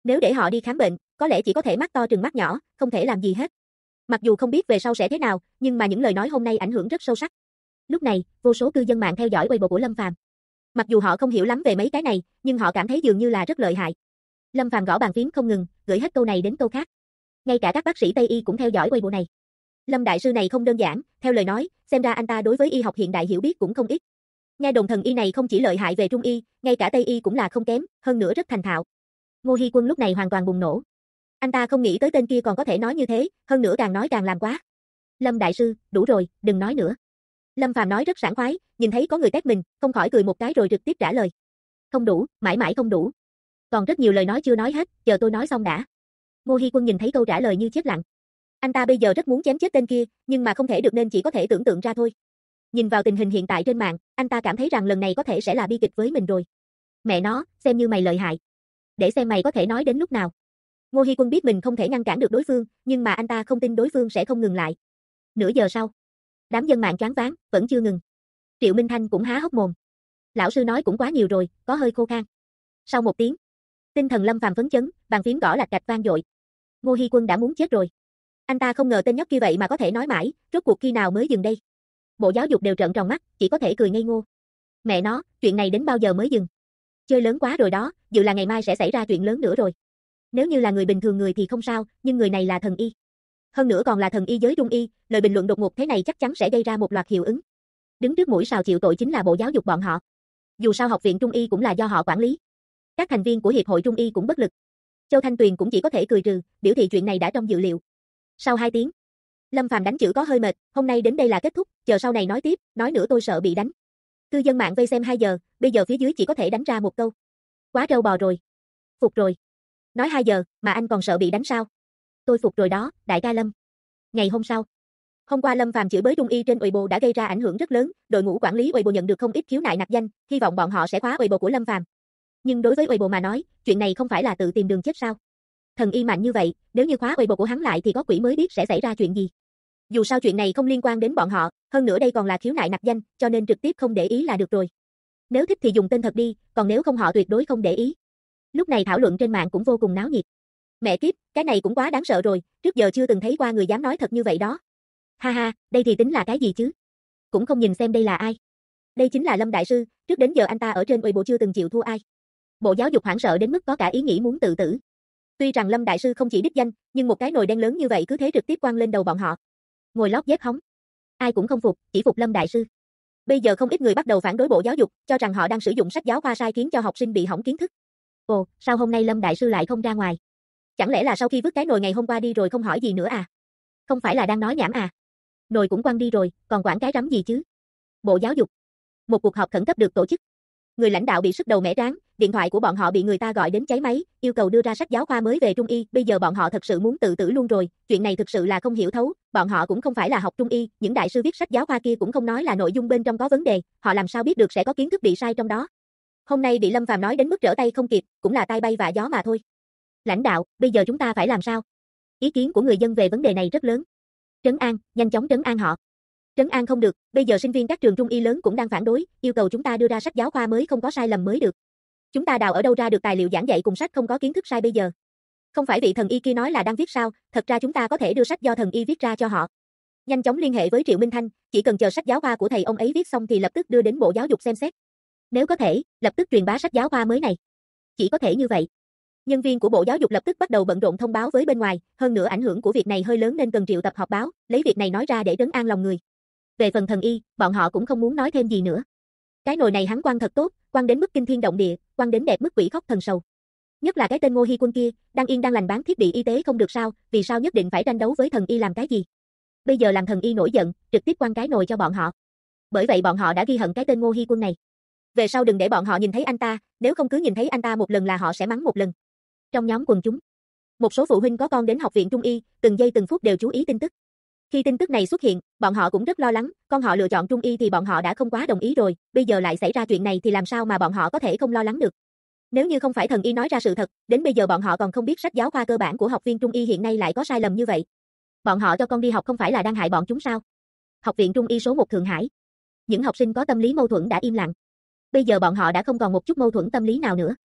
Nếu để họ đi khám bệnh, có lẽ chỉ có thể mắt to trừng mắt nhỏ, không thể làm gì hết. Mặc dù không biết về sau sẽ thế nào, nhưng mà những lời nói hôm nay ảnh hưởng rất sâu sắc. Lúc này, vô số cư dân mạng theo dõi Weibo của Lâm Phàm. Mặc dù họ không hiểu lắm về mấy cái này, nhưng họ cảm thấy dường như là rất lợi hại. Lâm Phàm gõ bàn phím không ngừng, gửi hết câu này đến câu khác. Ngay cả các bác sĩ Tây y cũng theo dõi Weibo này. Lâm đại sư này không đơn giản, theo lời nói, xem ra anh ta đối với y học hiện đại hiểu biết cũng không ít. Nghe đồn thần y này không chỉ lợi hại về trung y, ngay cả Tây y cũng là không kém, hơn nữa rất thành thạo. Ngô Hi Quân lúc này hoàn toàn bùng nổ. Anh ta không nghĩ tới tên kia còn có thể nói như thế, hơn nữa càng nói càng làm quá. Lâm đại sư, đủ rồi, đừng nói nữa. Lâm Phàm nói rất sảng khoái, nhìn thấy có người tét mình, không khỏi cười một cái rồi trực tiếp trả lời. Không đủ, mãi mãi không đủ. Còn rất nhiều lời nói chưa nói hết, chờ tôi nói xong đã. Ngô Hi Quân nhìn thấy câu trả lời như chết lặng. Anh ta bây giờ rất muốn chém chết tên kia, nhưng mà không thể được nên chỉ có thể tưởng tượng ra thôi. Nhìn vào tình hình hiện tại trên mạng, anh ta cảm thấy rằng lần này có thể sẽ là bi kịch với mình rồi. Mẹ nó, xem như mày lợi hại. Để xem mày có thể nói đến lúc nào. Ngô Hi Quân biết mình không thể ngăn cản được đối phương, nhưng mà anh ta không tin đối phương sẽ không ngừng lại. Nửa giờ sau, đám dân mạng choáng váng, vẫn chưa ngừng. Triệu Minh Thanh cũng há hốc mồm. Lão sư nói cũng quá nhiều rồi, có hơi khô khan. Sau một tiếng, tinh thần Lâm Phàm phấn chấn, bàn phím gõ lạch cạch vang dội. Ngô Hi Quân đã muốn chết rồi. Anh ta không ngờ tên nhóc kia vậy mà có thể nói mãi, rốt cuộc khi nào mới dừng đây. Bộ giáo dục đều trợn tròn mắt, chỉ có thể cười ngây ngô. Mẹ nó, chuyện này đến bao giờ mới dừng? Chơi lớn quá rồi đó, dự là ngày mai sẽ xảy ra chuyện lớn nữa rồi. Nếu như là người bình thường người thì không sao, nhưng người này là thần y. Hơn nữa còn là thần y giới trung y, lời bình luận đột ngột thế này chắc chắn sẽ gây ra một loạt hiệu ứng. Đứng trước mũi sào chịu tội chính là bộ giáo dục bọn họ. Dù sao học viện trung y cũng là do họ quản lý. Các thành viên của hiệp hội trung y cũng bất lực. Châu Thanh Tuyền cũng chỉ có thể cười trừ, biểu thị chuyện này đã trong dự liệu. Sau 2 tiếng, Lâm Phàm đánh chữ có hơi mệt, hôm nay đến đây là kết thúc, chờ sau này nói tiếp, nói nữa tôi sợ bị đánh. Cư dân mạng vây xem 2 giờ, bây giờ phía dưới chỉ có thể đánh ra một câu. Quá trâu bò rồi. Phục rồi. Nói 2 giờ, mà anh còn sợ bị đánh sao? Tôi phục rồi đó, đại ca Lâm. Ngày hôm sau, hôm qua Lâm Phàm chửi bới trung y trên Weibo đã gây ra ảnh hưởng rất lớn, đội ngũ quản lý Weibo nhận được không ít khiếu nại nặc danh, hy vọng bọn họ sẽ khóa Weibo của Lâm Phàm. Nhưng đối với Weibo mà nói, chuyện này không phải là tự tìm đường chết sao? Thần y mạnh như vậy, nếu như khóa Weibo của hắn lại thì có quỷ mới biết sẽ xảy ra chuyện gì. Dù sao chuyện này không liên quan đến bọn họ, hơn nữa đây còn là khiếu nại nặc danh, cho nên trực tiếp không để ý là được rồi. Nếu thích thì dùng tên thật đi, còn nếu không họ tuyệt đối không để ý. Lúc này thảo luận trên mạng cũng vô cùng náo nhiệt. Mẹ kiếp, cái này cũng quá đáng sợ rồi, trước giờ chưa từng thấy qua người dám nói thật như vậy đó. Ha ha, đây thì tính là cái gì chứ? Cũng không nhìn xem đây là ai. Đây chính là Lâm đại sư, trước đến giờ anh ta ở trên Weibo chưa từng chịu thua ai. Bộ giáo dục hoảng sợ đến mức có cả ý nghĩ muốn tự tử. Tuy rằng Lâm đại sư không chỉ đích danh, nhưng một cái nồi đen lớn như vậy cứ thế trực tiếp quăng lên đầu bọn họ. Ngồi lót dép hóng. Ai cũng không phục, chỉ phục Lâm đại sư. Bây giờ không ít người bắt đầu phản đối bộ giáo dục, cho rằng họ đang sử dụng sách giáo khoa sai khiến cho học sinh bị hỏng kiến thức. Ồ, sao hôm nay Lâm đại sư lại không ra ngoài? Chẳng lẽ là sau khi vứt cái nồi ngày hôm qua đi rồi không hỏi gì nữa à? Không phải là đang nói nhảm à? Nồi cũng quăng đi rồi, còn quản cái rắm gì chứ? Bộ giáo dục. Một cuộc họp khẩn cấp được tổ chức. Người lãnh đạo bị sứt đầu mẻ trán, điện thoại của bọn họ bị người ta gọi đến cháy máy, yêu cầu đưa ra sách giáo khoa mới về trung y, bây giờ bọn họ thật sự muốn tự tử luôn rồi, chuyện này thực sự là không hiểu thấu, bọn họ cũng không phải là học trung y, những đại sư viết sách giáo khoa kia cũng không nói là nội dung bên trong có vấn đề, họ làm sao biết được sẽ có kiến thức bị sai trong đó. Hôm nay bị Lâm Phàm nói đến mức trở tay không kịp, cũng là tai bay vạ gió mà thôi. Lãnh đạo, bây giờ chúng ta phải làm sao? Ý kiến của người dân về vấn đề này rất lớn. Trấn an, nhanh chóng trấn an họ. Trấn an không được, bây giờ sinh viên các trường trung y lớn cũng đang phản đối, yêu cầu chúng ta đưa ra sách giáo khoa mới không có sai lầm mới được. Chúng ta đào ở đâu ra được tài liệu giảng dạy cùng sách không có kiến thức sai bây giờ? Không phải vị thần y kia nói là đang viết sao, thật ra chúng ta có thể đưa sách do thần y viết ra cho họ. Nhanh chóng liên hệ với Triệu Minh Thanh, chỉ cần chờ sách giáo khoa của thầy ông ấy viết xong thì lập tức đưa đến Bộ Giáo dục xem xét. Nếu có thể, lập tức truyền bá sách giáo khoa mới này. Chỉ có thể như vậy. Nhân viên của Bộ Giáo dục lập tức bắt đầu bận rộn thông báo với bên ngoài, hơn nữa ảnh hưởng của việc này hơi lớn nên cần triệu tập họp báo, lấy việc này nói ra để trấn an lòng người. Về phần thần y, bọn họ cũng không muốn nói thêm gì nữa. Cái nồi này hắn quăng thật tốt, quăng đến mức kinh thiên động địa, quăng đến đẹp mức quỷ khóc thần sầu. Nhất là cái tên Ngô Hi Quân kia, đang yên đang lành bán thiết bị y tế không được sao, vì sao nhất định phải tranh đấu với thần y làm cái gì? Bây giờ làm thần y nổi giận, trực tiếp quăng cái nồi cho bọn họ. Bởi vậy bọn họ đã ghi hận cái tên Ngô Hi Quân này. Về sau đừng để bọn họ nhìn thấy anh ta, nếu không cứ nhìn thấy anh ta một lần là họ sẽ mắng một lần. Trong nhóm quần chúng, một số phụ huynh có con đến học viện trung y, từng giây từng phút đều chú ý tin tức. Khi tin tức này xuất hiện, bọn họ cũng rất lo lắng, con họ lựa chọn trung y thì bọn họ đã không quá đồng ý rồi, bây giờ lại xảy ra chuyện này thì làm sao mà bọn họ có thể không lo lắng được. Nếu như không phải thần y nói ra sự thật, đến bây giờ bọn họ còn không biết sách giáo khoa cơ bản của học viên trung y hiện nay lại có sai lầm như vậy. Bọn họ cho con đi học không phải là đang hại bọn chúng sao? Học viện trung y số 1 Thượng Hải. Những học sinh có tâm lý mâu thuẫn đã im lặng. Bây giờ bọn họ đã không còn một chút mâu thuẫn tâm lý nào nữa.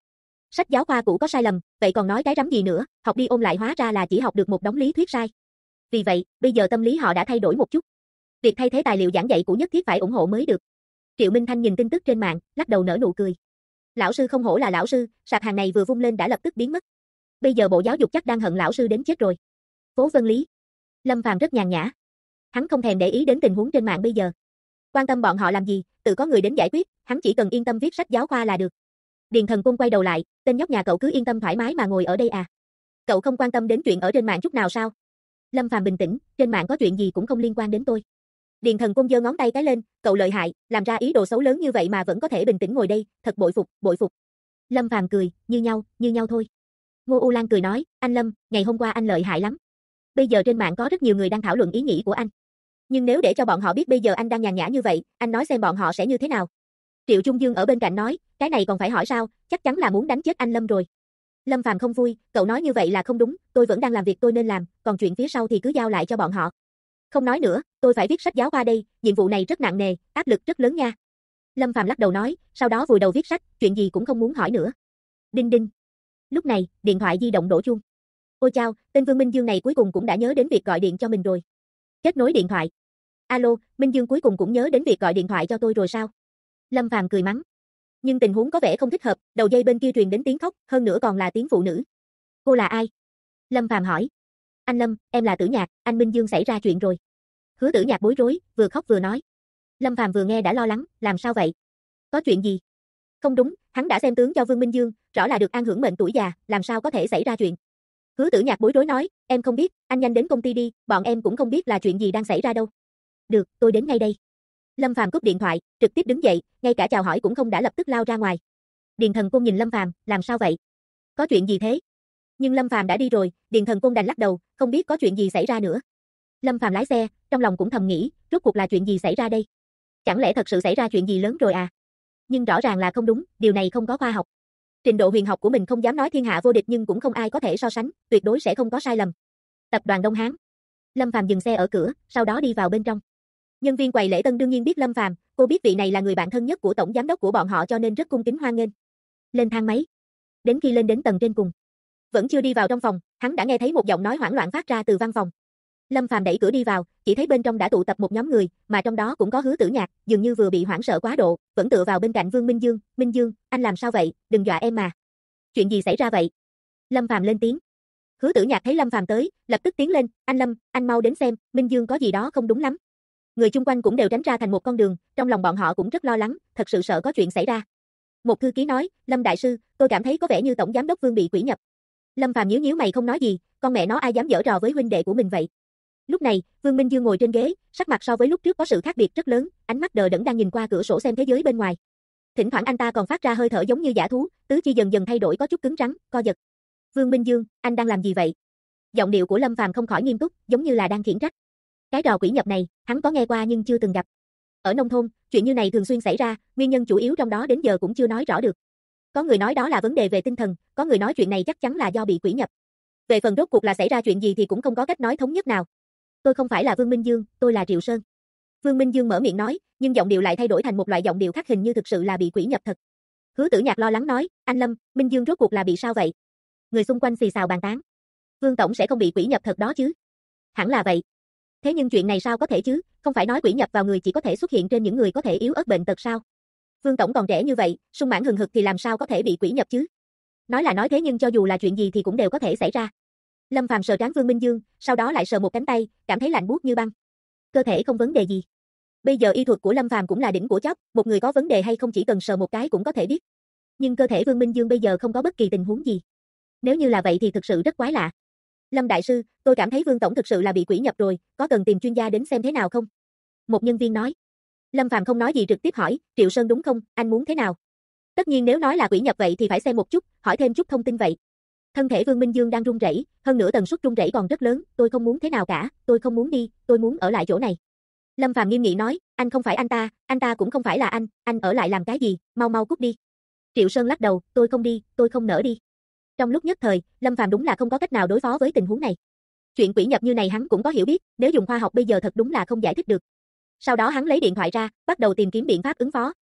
Sách giáo khoa cũ có sai lầm, vậy còn nói cái rắm gì nữa, học đi ôn lại hóa ra là chỉ học được một đống lý thuyết sai. Vì vậy, bây giờ tâm lý họ đã thay đổi một chút. Việc thay thế tài liệu giảng dạy cũ nhất thiết phải ủng hộ mới được. Triệu Minh Thanh nhìn tin tức trên mạng, lắc đầu nở nụ cười. Lão sư không hổ là lão sư, sạp hàng này vừa vung lên đã lập tức biến mất. Bây giờ Bộ Giáo dục chắc đang hận lão sư đến chết rồi. Phố Vân Lý. Lâm Phàm rất nhàn nhã. Hắn không thèm để ý đến tình huống trên mạng bây giờ. Quan tâm bọn họ làm gì, tự có người đến giải quyết, hắn chỉ cần yên tâm viết sách giáo khoa là được. Điền Thần Cung quay đầu lại, tên nhóc nhà cậu cứ yên tâm thoải mái mà ngồi ở đây à? Cậu không quan tâm đến chuyện ở trên mạng chút nào sao? Lâm Phàm bình tĩnh, trên mạng có chuyện gì cũng không liên quan đến tôi. Điền Thần Cung giơ ngón tay cái lên, cậu lợi hại, làm ra ý đồ xấu lớn như vậy mà vẫn có thể bình tĩnh ngồi đây, thật bội phục, bội phục. Lâm Phàm cười, như nhau thôi. Ngô U Lan cười nói, anh Lâm, ngày hôm qua anh lợi hại lắm. Bây giờ trên mạng có rất nhiều người đang thảo luận ý nghĩ của anh. Nhưng nếu để cho bọn họ biết bây giờ anh đang nhàn nhã như vậy, anh nói xem bọn họ sẽ như thế nào. Triệu Trung Dương ở bên cạnh nói, cái này còn phải hỏi sao, chắc chắn là muốn đánh chết anh Lâm rồi. Lâm Phàm không vui, cậu nói như vậy là không đúng, tôi vẫn đang làm việc tôi nên làm, còn chuyện phía sau thì cứ giao lại cho bọn họ. Không nói nữa, tôi phải viết sách giáo khoa đây, nhiệm vụ này rất nặng nề, áp lực rất lớn nha. Lâm Phàm lắc đầu nói, sau đó vùi đầu viết sách, chuyện gì cũng không muốn hỏi nữa. Đinh đinh. Lúc này, điện thoại di động đổ chuông. Ôi chao, tên Vương Minh Dương này cuối cùng cũng đã nhớ đến việc gọi điện cho mình rồi. Kết nối điện thoại. Alo, Minh Dương cuối cùng cũng nhớ đến việc gọi điện thoại cho tôi rồi sao? Lâm Phàm cười mắng. Nhưng tình huống có vẻ không thích hợp, đầu dây bên kia truyền đến tiếng khóc, hơn nữa còn là tiếng phụ nữ. Cô là ai? Lâm Phàm hỏi. Anh Lâm, em là Tử Nhạc, anh Minh Dương xảy ra chuyện rồi. Hứa Tử Nhạc bối rối, vừa khóc vừa nói. Lâm Phàm vừa nghe đã lo lắng, làm sao vậy? Có chuyện gì? Không đúng, hắn đã xem tướng cho Vương Minh Dương, rõ là được an hưởng mệnh tuổi già, làm sao có thể xảy ra chuyện? Hứa Tử Nhạc bối rối nói, em không biết, anh nhanh đến công ty đi, bọn em cũng không biết là chuyện gì đang xảy ra đâu. Được, tôi đến ngay đây. Lâm Phàm cúp điện thoại, trực tiếp đứng dậy, ngay cả chào hỏi cũng không đã lập tức lao ra ngoài. Điền Thần Cung nhìn Lâm Phàm, làm sao vậy? Có chuyện gì thế? Nhưng Lâm Phàm đã đi rồi, Điền Thần Cung đành lắc đầu, không biết có chuyện gì xảy ra nữa. Lâm Phàm lái xe, trong lòng cũng thầm nghĩ, rốt cuộc là chuyện gì xảy ra đây? Chẳng lẽ thật sự xảy ra chuyện gì lớn rồi à? Nhưng rõ ràng là không đúng, điều này không có khoa học. Trình độ huyền học của mình không dám nói thiên hạ vô địch nhưng cũng không ai có thể so sánh, tuyệt đối sẽ không có sai lầm. Tập đoàn Đông Hán. Lâm Phàm dừng xe ở cửa, sau đó đi vào bên trong. Nhân viên quầy lễ tân đương nhiên biết Lâm Phàm, cô biết vị này là người bạn thân nhất của tổng giám đốc của bọn họ cho nên rất cung kính hoan nghênh. Lên thang máy. Đến khi lên đến tầng trên cùng, vẫn chưa đi vào trong phòng, hắn đã nghe thấy một giọng nói hoảng loạn phát ra từ văn phòng. Lâm Phàm đẩy cửa đi vào, chỉ thấy bên trong đã tụ tập một nhóm người, mà trong đó cũng có Hứa Tử Nhạc, dường như vừa bị hoảng sợ quá độ, vẫn tựa vào bên cạnh Vương Minh Dương, "Minh Dương, anh làm sao vậy, đừng dọa em mà." "Chuyện gì xảy ra vậy?" Lâm Phàm lên tiếng. Hứa Tử Nhạc thấy Lâm Phàm tới, lập tức tiến lên, "Anh Lâm, anh mau đến xem, Minh Dương có gì đó không đúng lắm." Người chung quanh cũng đều tránh ra thành một con đường, trong lòng bọn họ cũng rất lo lắng, thật sự sợ có chuyện xảy ra. Một thư ký nói, "Lâm đại sư, tôi cảm thấy có vẻ như tổng giám đốc Vương bị quỷ nhập." Lâm Phàm nhíu nhíu mày không nói gì, con mẹ nó ai dám giở trò với huynh đệ của mình vậy? Lúc này, Vương Minh Dương ngồi trên ghế, sắc mặt so với lúc trước có sự khác biệt rất lớn, ánh mắt đờ đẫn đang nhìn qua cửa sổ xem thế giới bên ngoài. Thỉnh thoảng anh ta còn phát ra hơi thở giống như dã thú, tứ chi dần dần thay đổi có chút cứng rắn, co giật. "Vương Minh Dương, anh đang làm gì vậy?" Giọng điệu của Lâm Phàm không khỏi nghiêm túc, giống như là đang khiển trách. Cái trò quỷ nhập này, hắn có nghe qua nhưng chưa từng gặp. Ở nông thôn, chuyện như này thường xuyên xảy ra, nguyên nhân chủ yếu trong đó đến giờ cũng chưa nói rõ được. Có người nói đó là vấn đề về tinh thần, có người nói chuyện này chắc chắn là do bị quỷ nhập. Về phần rốt cuộc là xảy ra chuyện gì thì cũng không có cách nói thống nhất nào. "Tôi không phải là Vương Minh Dương, tôi là Triệu Sơn." Vương Minh Dương mở miệng nói, nhưng giọng điệu lại thay đổi thành một loại giọng điệu khác, hình như thực sự là bị quỷ nhập thật. Hứa Tử Nhạc lo lắng nói, "Anh Lâm, Minh Dương rốt cuộc là bị sao vậy?" Người xung quanh xì xào bàn tán. "Vương tổng sẽ không bị quỷ nhập thật đó chứ?" "Hẳn là vậy." "Thế nhưng chuyện này sao có thể chứ, không phải nói quỷ nhập vào người chỉ có thể xuất hiện trên những người có thể yếu ớt bệnh tật sao? Vương tổng còn trẻ như vậy, sung mãn hừng hực thì làm sao có thể bị quỷ nhập chứ?" Nói là nói thế nhưng cho dù là chuyện gì thì cũng đều có thể xảy ra. Lâm Phàm sờ trán Vương Minh Dương, sau đó lại sờ một cánh tay, cảm thấy lạnh buốt như băng. Cơ thể không vấn đề gì. Bây giờ y thuật của Lâm Phàm cũng là đỉnh của chóp, một người có vấn đề hay không chỉ cần sờ một cái cũng có thể biết. Nhưng cơ thể Vương Minh Dương bây giờ không có bất kỳ tình huống gì. Nếu như là vậy thì thực sự rất quái lạ. "Lâm đại sư, tôi cảm thấy Vương tổng thực sự là bị quỷ nhập rồi, có cần tìm chuyên gia đến xem thế nào không?" Một nhân viên nói. Lâm Phàm không nói gì trực tiếp hỏi, "Triệu Sơn đúng không, anh muốn thế nào?" Tất nhiên nếu nói là quỷ nhập vậy thì phải xem một chút, hỏi thêm chút thông tin vậy. Thân thể Vương Minh Dương đang run rẩy, hơn nữa tần suất run rẩy còn rất lớn, "Tôi không muốn thế nào cả, tôi không muốn đi, tôi muốn ở lại chỗ này." Lâm Phàm nghiêm nghị nói, "Anh không phải anh ta cũng không phải là anh ở lại làm cái gì, mau mau cút đi." Triệu Sơn lắc đầu, "Tôi không đi, tôi không nỡ đi." Trong lúc nhất thời, Lâm Phàm đúng là không có cách nào đối phó với tình huống này. Chuyện quỷ nhập như này hắn cũng có hiểu biết, nếu dùng khoa học bây giờ thật đúng là không giải thích được. Sau đó hắn lấy điện thoại ra, bắt đầu tìm kiếm biện pháp ứng phó.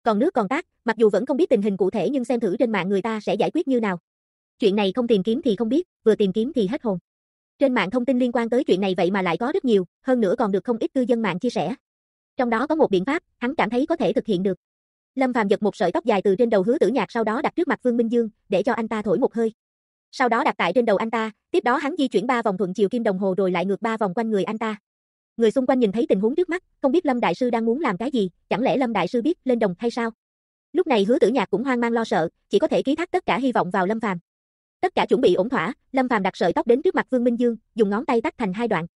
Còn nước còn tát, mặc dù vẫn không biết tình hình cụ thể nhưng xem thử trên mạng người ta sẽ giải quyết như nào. Chuyện này không tìm kiếm thì không biết, vừa tìm kiếm thì hết hồn. Trên mạng thông tin liên quan tới chuyện này vậy mà lại có rất nhiều, hơn nữa còn được không ít cư dân mạng chia sẻ. Trong đó có một biện pháp, hắn cảm thấy có thể thực hiện được. Lâm Phàm giật một sợi tóc dài từ trên đầu Hứa Tử Nhạc sau đó đặt trước mặt Vương Minh Dương, để cho anh ta thổi một hơi. Sau đó đặt tại trên đầu anh ta, tiếp đó hắn di chuyển 3 vòng thuận chiều kim đồng hồ rồi lại ngược 3 vòng quanh người anh ta. Người xung quanh nhìn thấy tình huống trước mắt, không biết Lâm đại sư đang muốn làm cái gì, chẳng lẽ Lâm đại sư biết lên đồng hay sao? Lúc này Hứa Tử Nhạc cũng hoang mang lo sợ, chỉ có thể ký thác tất cả hy vọng vào Lâm Phàm. Tất cả chuẩn bị ổn thỏa, Lâm Phàm đặt sợi tóc đến trước mặt Vương Minh Dương, dùng ngón tay tách thành 2 đoạn.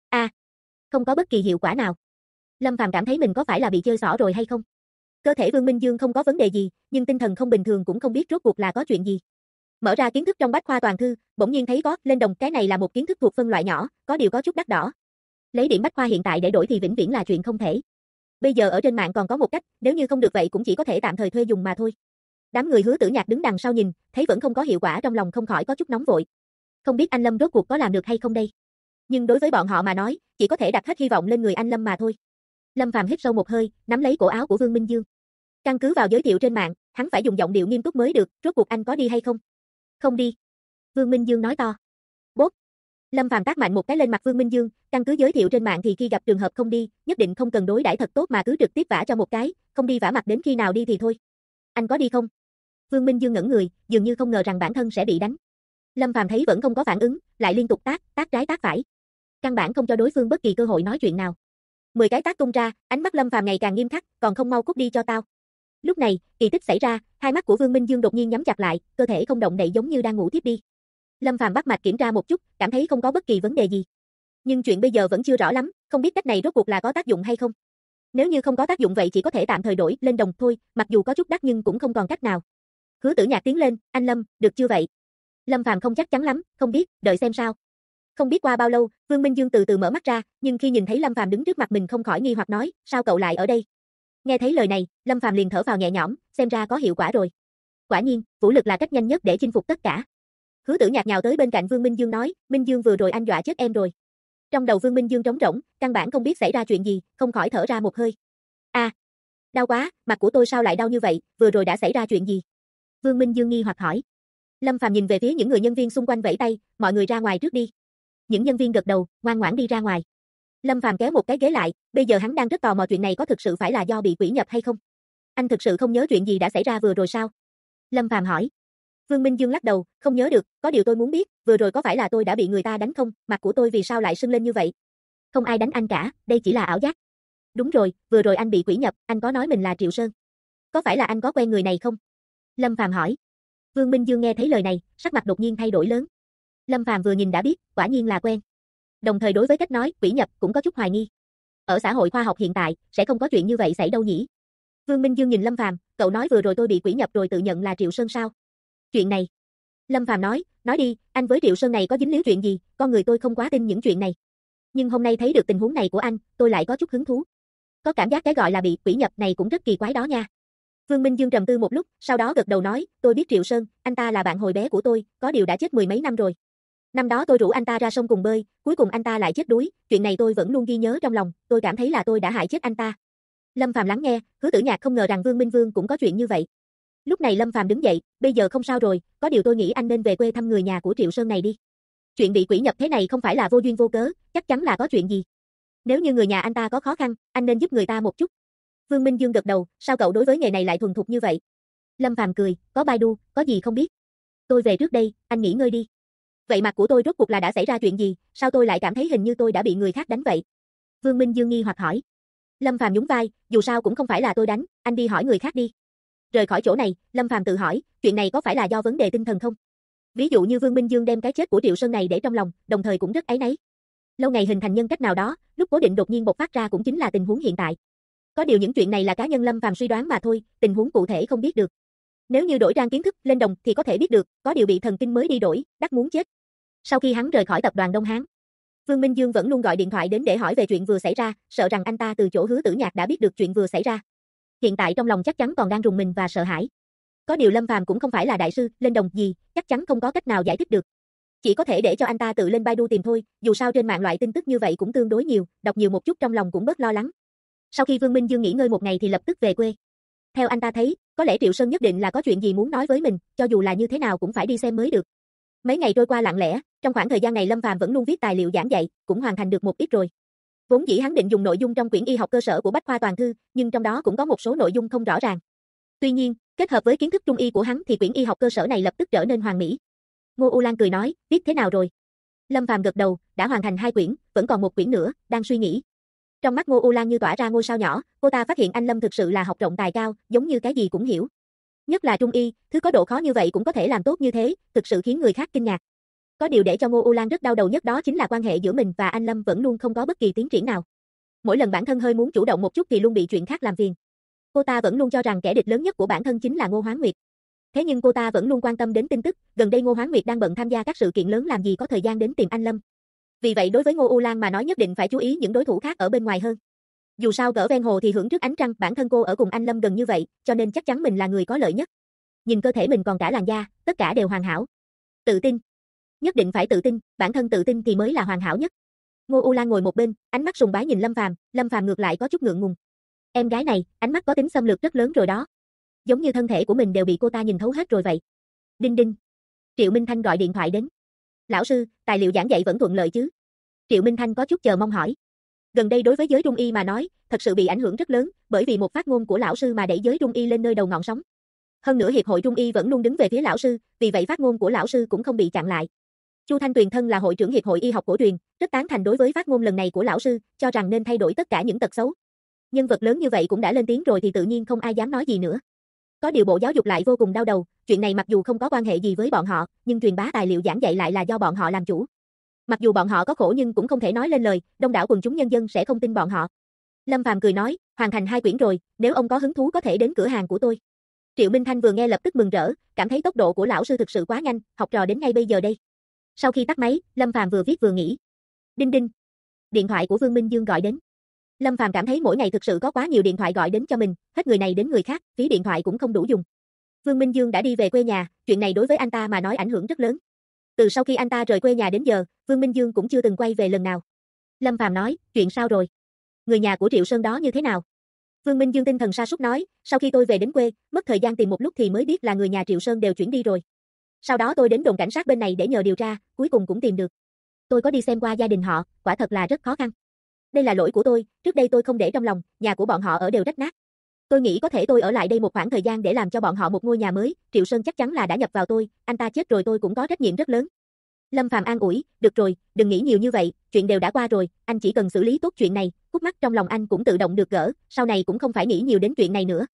Không có bất kỳ hiệu quả nào. Lâm Phàm cảm thấy mình có phải là bị chơi xỏ rồi hay không? Cơ thể Vương Minh Dương không có vấn đề gì, nhưng tinh thần không bình thường cũng không biết rốt cuộc là có chuyện gì. Mở ra kiến thức trong bách khoa toàn thư, bỗng nhiên thấy có lên đồng, cái này là một kiến thức thuộc phân loại nhỏ, có điều có chút đắt đỏ. Lấy điểm bách khoa hiện tại để đổi thì vĩnh viễn là chuyện không thể. Bây giờ ở trên mạng còn có một cách, nếu như không được vậy cũng chỉ có thể tạm thời thuê dùng mà thôi. Đám người Hứa Tử Nhạc đứng đằng sau nhìn, thấy vẫn không có hiệu quả trong lòng không khỏi có chút nóng vội. Không biết anh Lâm rốt cuộc có làm được hay không đây? Nhưng đối với bọn họ mà nói, chỉ có thể đặt hết hy vọng lên người anh Lâm mà thôi. Lâm Phàm hít sâu một hơi, nắm lấy cổ áo của Vương Minh Dương. Căn cứ vào giới thiệu trên mạng, hắn phải dùng giọng điệu nghiêm túc mới được, rốt cuộc anh có đi hay không? Không đi. Vương Minh Dương nói to. Bốp. Lâm Phàm tát mạnh một cái lên mặt Vương Minh Dương, căn cứ giới thiệu trên mạng thì khi gặp trường hợp không đi, nhất định không cần đối đãi thật tốt mà cứ trực tiếp vả cho một cái, không đi vả mặt đến khi nào đi thì thôi. Anh có đi không? Vương Minh Dương ngẩn người, dường như không ngờ rằng bản thân sẽ bị đánh. Lâm Phàm thấy vẫn không có phản ứng, lại liên tục tát trái tát phải. Căn bản không cho đối phương bất kỳ cơ hội nói chuyện nào. 10 cái tát tung ra, ánh mắt Lâm Phàm ngày càng nghiêm khắc, còn không mau cút đi cho tao. Lúc này, kỳ tích xảy ra, hai mắt của Vương Minh Dương đột nhiên nhắm chặt lại, cơ thể không động đậy giống như đang ngủ thiếp đi. Lâm Phàm bắt mạch kiểm tra một chút, cảm thấy không có bất kỳ vấn đề gì. Nhưng chuyện bây giờ vẫn chưa rõ lắm, không biết cách này rốt cuộc là có tác dụng hay không. Nếu như không có tác dụng vậy chỉ có thể tạm thời đổi lên đồng thôi, mặc dù có chút đắt nhưng cũng không còn cách nào. Hứa Tử Nhạc tiến lên, anh Lâm, được chưa vậy? Lâm Phàm không chắc chắn lắm, không biết, đợi xem sao. Không biết qua bao lâu, Vương Minh Dương từ từ mở mắt ra, nhưng khi nhìn thấy Lâm Phàm đứng trước mặt mình không khỏi nghi hoặc nói, sao cậu lại ở đây? Nghe thấy lời này, Lâm Phàm liền thở phào nhẹ nhõm, xem ra có hiệu quả rồi. Quả nhiên, vũ lực là cách nhanh nhất để chinh phục tất cả. Hứa Tử Nhạc nhào tới bên cạnh Vương Minh Dương nói, Minh Dương vừa rồi anh dọa chết em rồi. Trong đầu Vương Minh Dương trống rỗng, căn bản không biết xảy ra chuyện gì, không khỏi thở ra một hơi. Đau quá, mặt của tôi sao lại đau như vậy, vừa rồi đã xảy ra chuyện gì? Vương Minh Dương nghi hoặc hỏi. Lâm Phàm nhìn về phía những người nhân viên xung quanh vẫy tay, mọi người ra ngoài trước đi. Những nhân viên gật đầu, ngoan ngoãn đi ra ngoài. Lâm Phàm kéo một cái ghế lại, bây giờ hắn đang rất tò mò chuyện này có thực sự phải là do bị quỷ nhập hay không? Anh thực sự không nhớ chuyện gì đã xảy ra vừa rồi sao? Lâm Phàm hỏi. Vương Minh Dương lắc đầu, không nhớ được, có điều tôi muốn biết, vừa rồi có phải là tôi đã bị người ta đánh không, mặt của tôi vì sao lại sưng lên như vậy? Không ai đánh anh cả, đây chỉ là ảo giác. Đúng rồi, vừa rồi anh bị quỷ nhập, anh có nói mình là Triệu Sơn. Có phải là anh có quen người này không? Lâm Phàm hỏi. Vương Minh Dương nghe thấy lời này, sắc mặt đột nhiên thay đổi lớn. Lâm Phàm vừa nhìn đã biết, quả nhiên là quen. Đồng thời đối với cách nói quỷ nhập cũng có chút hoài nghi. Ở xã hội khoa học hiện tại, sẽ không có chuyện như vậy xảy đâu nhỉ? Vương Minh Dương nhìn Lâm Phàm, cậu nói vừa rồi tôi bị quỷ nhập rồi tự nhận là Triệu Sơn sao? Chuyện này. Lâm Phàm nói đi, anh với Triệu Sơn này có dính líu chuyện gì, con người tôi không quá tin những chuyện này. Nhưng hôm nay thấy được tình huống này của anh, tôi lại có chút hứng thú. Có cảm giác cái gọi là bị quỷ nhập này cũng rất kỳ quái đó nha. Vương Minh Dương trầm tư một lúc, sau đó gật đầu nói, tôi biết Triệu Sơn, anh ta là bạn hồi bé của tôi, có điều đã chết mười mấy năm rồi. Năm đó tôi rủ anh ta ra sông cùng bơi, cuối cùng anh ta lại chết đuối, chuyện này tôi vẫn luôn ghi nhớ trong lòng, tôi cảm thấy là tôi đã hại chết anh ta. Lâm Phàm lắng nghe, Hứa Tử Nhạc không ngờ rằng Vương Minh Vương cũng có chuyện như vậy. Lúc này Lâm Phàm đứng dậy, bây giờ không sao rồi, có điều tôi nghĩ anh nên về quê thăm người nhà của Triệu Sơn này đi. Chuyện bị quỷ nhập thế này không phải là vô duyên vô cớ, chắc chắn là có chuyện gì. Nếu như người nhà anh ta có khó khăn, anh nên giúp người ta một chút. Vương Minh Dương gật đầu, sao cậu đối với nghề này lại thuần thục như vậy? Lâm Phàm cười, có Baidu, có gì không biết. Tôi về trước đây, anh nghỉ ngơi đi. Vậy mặt của tôi rốt cuộc là đã xảy ra chuyện gì, sao tôi lại cảm thấy hình như tôi đã bị người khác đánh vậy? Vương Minh Dương nghi hoặc hỏi. Lâm Phàm nhún vai, dù sao cũng không phải là tôi đánh, anh đi hỏi người khác đi. Rời khỏi chỗ này, Lâm Phàm tự hỏi, chuyện này có phải là do vấn đề tinh thần không? Ví dụ như Vương Minh Dương đem cái chết của Triệu Sơn này để trong lòng, đồng thời cũng rất áy náy. Lâu ngày hình thành nhân cách nào đó, lúc cố định đột nhiên bộc phát ra cũng chính là tình huống hiện tại. Có điều những chuyện này là cá nhân Lâm Phàm suy đoán mà thôi, tình huống cụ thể không biết được. Nếu như đổi trang kiến thức lên đồng thì có thể biết được, có điều bị thần kinh mới đi đổi, đắc muốn chết. Sau khi hắn rời khỏi tập đoàn Đông Hán, Vương Minh Dương vẫn luôn gọi điện thoại đến để hỏi về chuyện vừa xảy ra, sợ rằng anh ta từ chỗ Hứa Tử Nhạc đã biết được chuyện vừa xảy ra. Hiện tại trong lòng chắc chắn còn đang rùng mình và sợ hãi. Có điều Lâm Phàm cũng không phải là đại sư, lên đồng gì, chắc chắn không có cách nào giải thích được. Chỉ có thể để cho anh ta tự lên Baidu tìm thôi, dù sao trên mạng loại tin tức như vậy cũng tương đối nhiều, đọc nhiều một chút trong lòng cũng bớt lo lắng. Sau khi Vương Minh Dương nghỉ ngơi một ngày thì lập tức về quê. Theo anh ta thấy, có lẽ Triệu Sơn nhất định là có chuyện gì muốn nói với mình, cho dù là như thế nào cũng phải đi xem mới được. Mấy ngày trôi qua lặng lẽ, trong khoảng thời gian này Lâm Phàm vẫn luôn viết tài liệu giảng dạy, cũng hoàn thành được một ít rồi. Vốn dĩ hắn định dùng nội dung trong quyển y học cơ sở của Bách khoa toàn thư, nhưng trong đó cũng có một số nội dung không rõ ràng. Tuy nhiên, kết hợp với kiến thức trung y của hắn thì quyển y học cơ sở này lập tức trở nên hoàn mỹ. Ngô U Lan cười nói, viết thế nào rồi? Lâm Phàm gật đầu, đã hoàn thành 2 quyển, vẫn còn một quyển nữa, đang suy nghĩ. Trong mắt Ngô U Lan như tỏa ra ngôi sao nhỏ, cô ta phát hiện anh Lâm thực sự là học rộng tài cao, giống như cái gì cũng hiểu. Nhất là trung y, thứ có độ khó như vậy cũng có thể làm tốt như thế, thực sự khiến người khác kinh ngạc. Có điều để cho Ngô U Lan rất đau đầu nhất đó chính là quan hệ giữa mình và anh Lâm vẫn luôn không có bất kỳ tiến triển nào. Mỗi lần bản thân hơi muốn chủ động một chút thì luôn bị chuyện khác làm phiền. Cô ta vẫn luôn cho rằng kẻ địch lớn nhất của bản thân chính là Ngô Hoán Nguyệt. Thế nhưng cô ta vẫn luôn quan tâm đến tin tức, gần đây Ngô Hoán Nguyệt đang bận tham gia các sự kiện lớn làm gì có thời gian đến tìm anh Lâm. Vì vậy đối với Ngô U Lan mà nói nhất định phải chú ý những đối thủ khác ở bên ngoài hơn. Dù sao gỡ ven hồ thì hưởng trước ánh trăng, bản thân cô ở cùng anh Lâm gần như vậy, cho nên chắc chắn mình là người có lợi nhất. Nhìn cơ thể mình còn cả làn da, tất cả đều hoàn hảo. Tự tin. Nhất định phải tự tin, bản thân tự tin thì mới là hoàn hảo nhất. Ngô U Lan ngồi một bên, ánh mắt sùng bái nhìn Lâm Phàm ngược lại có chút ngượng ngùng. Em gái này, ánh mắt có tính xâm lược rất lớn rồi đó. Giống như thân thể của mình đều bị cô ta nhìn thấu hết rồi vậy. Đinh đinh. Triệu Minh Thanh gọi điện thoại đến. Lão sư, tài liệu giảng dạy vẫn thuận lợi chứ? Triệu Minh Thanh có chút chờ mong hỏi. Gần đây đối với giới trung y mà nói, thật sự bị ảnh hưởng rất lớn, bởi vì một phát ngôn của lão sư mà đẩy giới trung y lên nơi đầu ngọn sóng. Hơn nữa hiệp hội trung y vẫn luôn đứng về phía lão sư, vì vậy phát ngôn của lão sư cũng không bị chặn lại. Chu Thanh Tuyền thân là hội trưởng hiệp hội y học cổ truyền, rất tán thành đối với phát ngôn lần này của lão sư, cho rằng nên thay đổi tất cả những tật xấu. Nhân vật lớn như vậy cũng đã lên tiếng rồi thì tự nhiên không ai dám nói gì nữa. Có điều Bộ Giáo dục lại vô cùng đau đầu, chuyện này mặc dù không có quan hệ gì với bọn họ, nhưng truyền bá tài liệu giảng dạy lại là do bọn họ làm chủ. Mặc dù bọn họ có khổ nhưng cũng không thể nói lên lời, đông đảo quần chúng nhân dân sẽ không tin bọn họ. Lâm Phàm cười nói, hoàn thành 2 quyển rồi, nếu ông có hứng thú có thể đến cửa hàng của tôi. Triệu Minh Thanh vừa nghe lập tức mừng rỡ, cảm thấy tốc độ của lão sư thực sự quá nhanh, học trò đến ngay bây giờ đây. Sau khi tắt máy, Lâm Phàm vừa viết vừa nghĩ. Đinh đinh. Điện thoại của Vương Minh Dương gọi đến. Lâm Phàm cảm thấy mỗi ngày thực sự có quá nhiều điện thoại gọi đến cho mình, hết người này đến người khác, phí điện thoại cũng không đủ dùng. Vương Minh Dương đã đi về quê nhà, chuyện này đối với anh ta mà nói ảnh hưởng rất lớn. Từ sau khi anh ta rời quê nhà đến giờ, Vương Minh Dương cũng chưa từng quay về lần nào. Lâm Phàm nói, chuyện sao rồi? Người nhà của Triệu Sơn đó như thế nào? Vương Minh Dương tinh thần sa sút nói, sau khi tôi về đến quê, mất thời gian tìm một lúc thì mới biết là người nhà Triệu Sơn đều chuyển đi rồi. Sau đó tôi đến đồn cảnh sát bên này để nhờ điều tra, cuối cùng cũng tìm được. Tôi có đi xem qua gia đình họ, quả thật là rất khó khăn. Đây là lỗi của tôi, trước đây tôi không để trong lòng, nhà của bọn họ ở đều rách nát. Tôi nghĩ có thể tôi ở lại đây một khoảng thời gian để làm cho bọn họ một ngôi nhà mới, Triệu Sơn chắc chắn là đã nhập vào tôi, anh ta chết rồi tôi cũng có trách nhiệm rất lớn. Lâm Phàm an ủi, được rồi, đừng nghĩ nhiều như vậy, chuyện đều đã qua rồi, anh chỉ cần xử lý tốt chuyện này, khúc mắc trong lòng anh cũng tự động được gỡ, sau này cũng không phải nghĩ nhiều đến chuyện này nữa.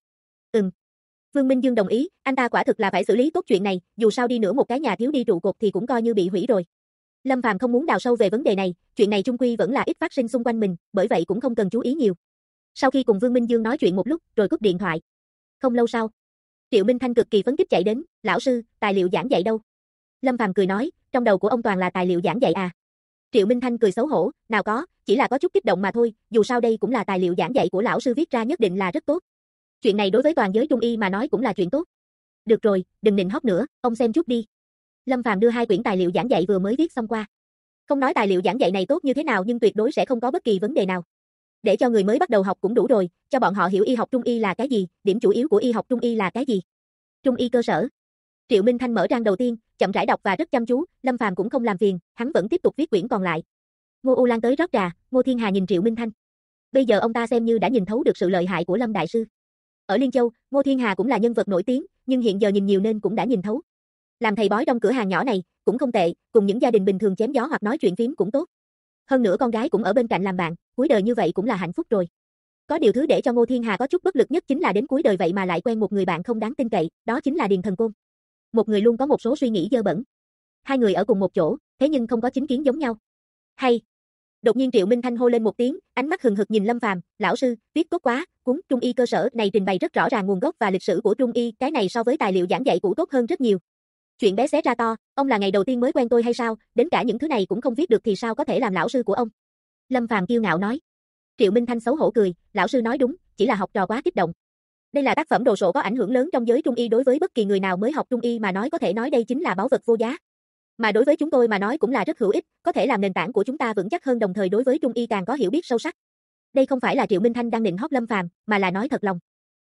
Vương Minh Dương đồng ý, anh ta quả thực là phải xử lý tốt chuyện này, dù sao đi nữa một cái nhà thiếu đi trụ cột thì cũng coi như bị hủy rồi. Lâm Phàm không muốn đào sâu về vấn đề này, chuyện này chung quy vẫn là ít phát sinh xung quanh mình, bởi vậy cũng không cần chú ý nhiều. Sau khi cùng Vương Minh Dương nói chuyện một lúc, rồi cúp điện thoại. Không lâu sau, Triệu Minh Thanh cực kỳ phấn khích chạy đến, lão sư, tài liệu giảng dạy đâu? Lâm Phàm cười nói, trong đầu của ông toàn là tài liệu giảng dạy à? Triệu Minh Thanh cười xấu hổ, nào có, chỉ là có chút kích động mà thôi, dù sao đây cũng là tài liệu giảng dạy của lão sư viết ra nhất định là rất tốt. Chuyện này đối với toàn giới trung y mà nói cũng là chuyện tốt. Được rồi, đừng nịnh hót nữa, ông xem chút đi. Lâm Phàm đưa 2 quyển tài liệu giảng dạy vừa mới viết xong qua. Không nói tài liệu giảng dạy này tốt như thế nào nhưng tuyệt đối sẽ không có bất kỳ vấn đề nào. Để cho người mới bắt đầu học cũng đủ rồi, cho bọn họ hiểu y học trung y là cái gì, điểm chủ yếu của y học trung y là cái gì. Trung y cơ sở. Triệu Minh Thanh mở trang đầu tiên, chậm rãi đọc và rất chăm chú, Lâm Phàm cũng không làm phiền, hắn vẫn tiếp tục viết quyển còn lại. Ngô U Lan tới rót trà, Ngô Thiên Hà nhìn Triệu Minh Thanh. Bây giờ ông ta xem như đã nhìn thấu được sự lợi hại của Lâm đại sư. Ở Liên Châu, Ngô Thiên Hà cũng là nhân vật nổi tiếng, nhưng hiện giờ nhìn nhiều nên cũng đã nhìn thấu. Làm thầy bói trong cửa hàng nhỏ này, cũng không tệ, cùng những gia đình bình thường chém gió hoặc nói chuyện phím cũng tốt. Hơn nữa con gái cũng ở bên cạnh làm bạn, cuối đời như vậy cũng là hạnh phúc rồi. Có điều thứ để cho Ngô Thiên Hà có chút bất lực nhất chính là đến cuối đời vậy mà lại quen một người bạn không đáng tin cậy, đó chính là Điền Thần Côn. Một người luôn có một số suy nghĩ dơ bẩn. 2 người ở cùng một chỗ, thế nhưng không có chính kiến giống nhau. Hay. Đột nhiên Triệu Minh Thanh hô lên một tiếng, ánh mắt hừng hực nhìn Lâm Phàm, lão sư, viết tốt quá, cuốn Trung y cơ sở này trình bày rất rõ ràng nguồn gốc và lịch sử của Trung y, cái này so với tài liệu giảng dạy cũ tốt hơn rất nhiều. Chuyện bé xé ra to, ông là ngày đầu tiên mới quen tôi hay sao, đến cả những thứ này cũng không viết được thì sao có thể làm lão sư của ông. Lâm Phàm kiêu ngạo nói. Triệu Minh Thanh xấu hổ cười, lão sư nói đúng, chỉ là học trò quá kích động. Đây là tác phẩm đồ sộ có ảnh hưởng lớn trong giới Trung y đối với bất kỳ người nào mới học Trung y mà nói có thể nói đây chính là báu vật vô giá. Mà đối với chúng tôi mà nói cũng là rất hữu ích, có thể làm nền tảng của chúng ta vững chắc hơn đồng thời đối với Trung y càng có hiểu biết sâu sắc. Đây không phải là Triệu Minh Thanh đang nịnh hót Lâm Phàm, mà là nói thật lòng.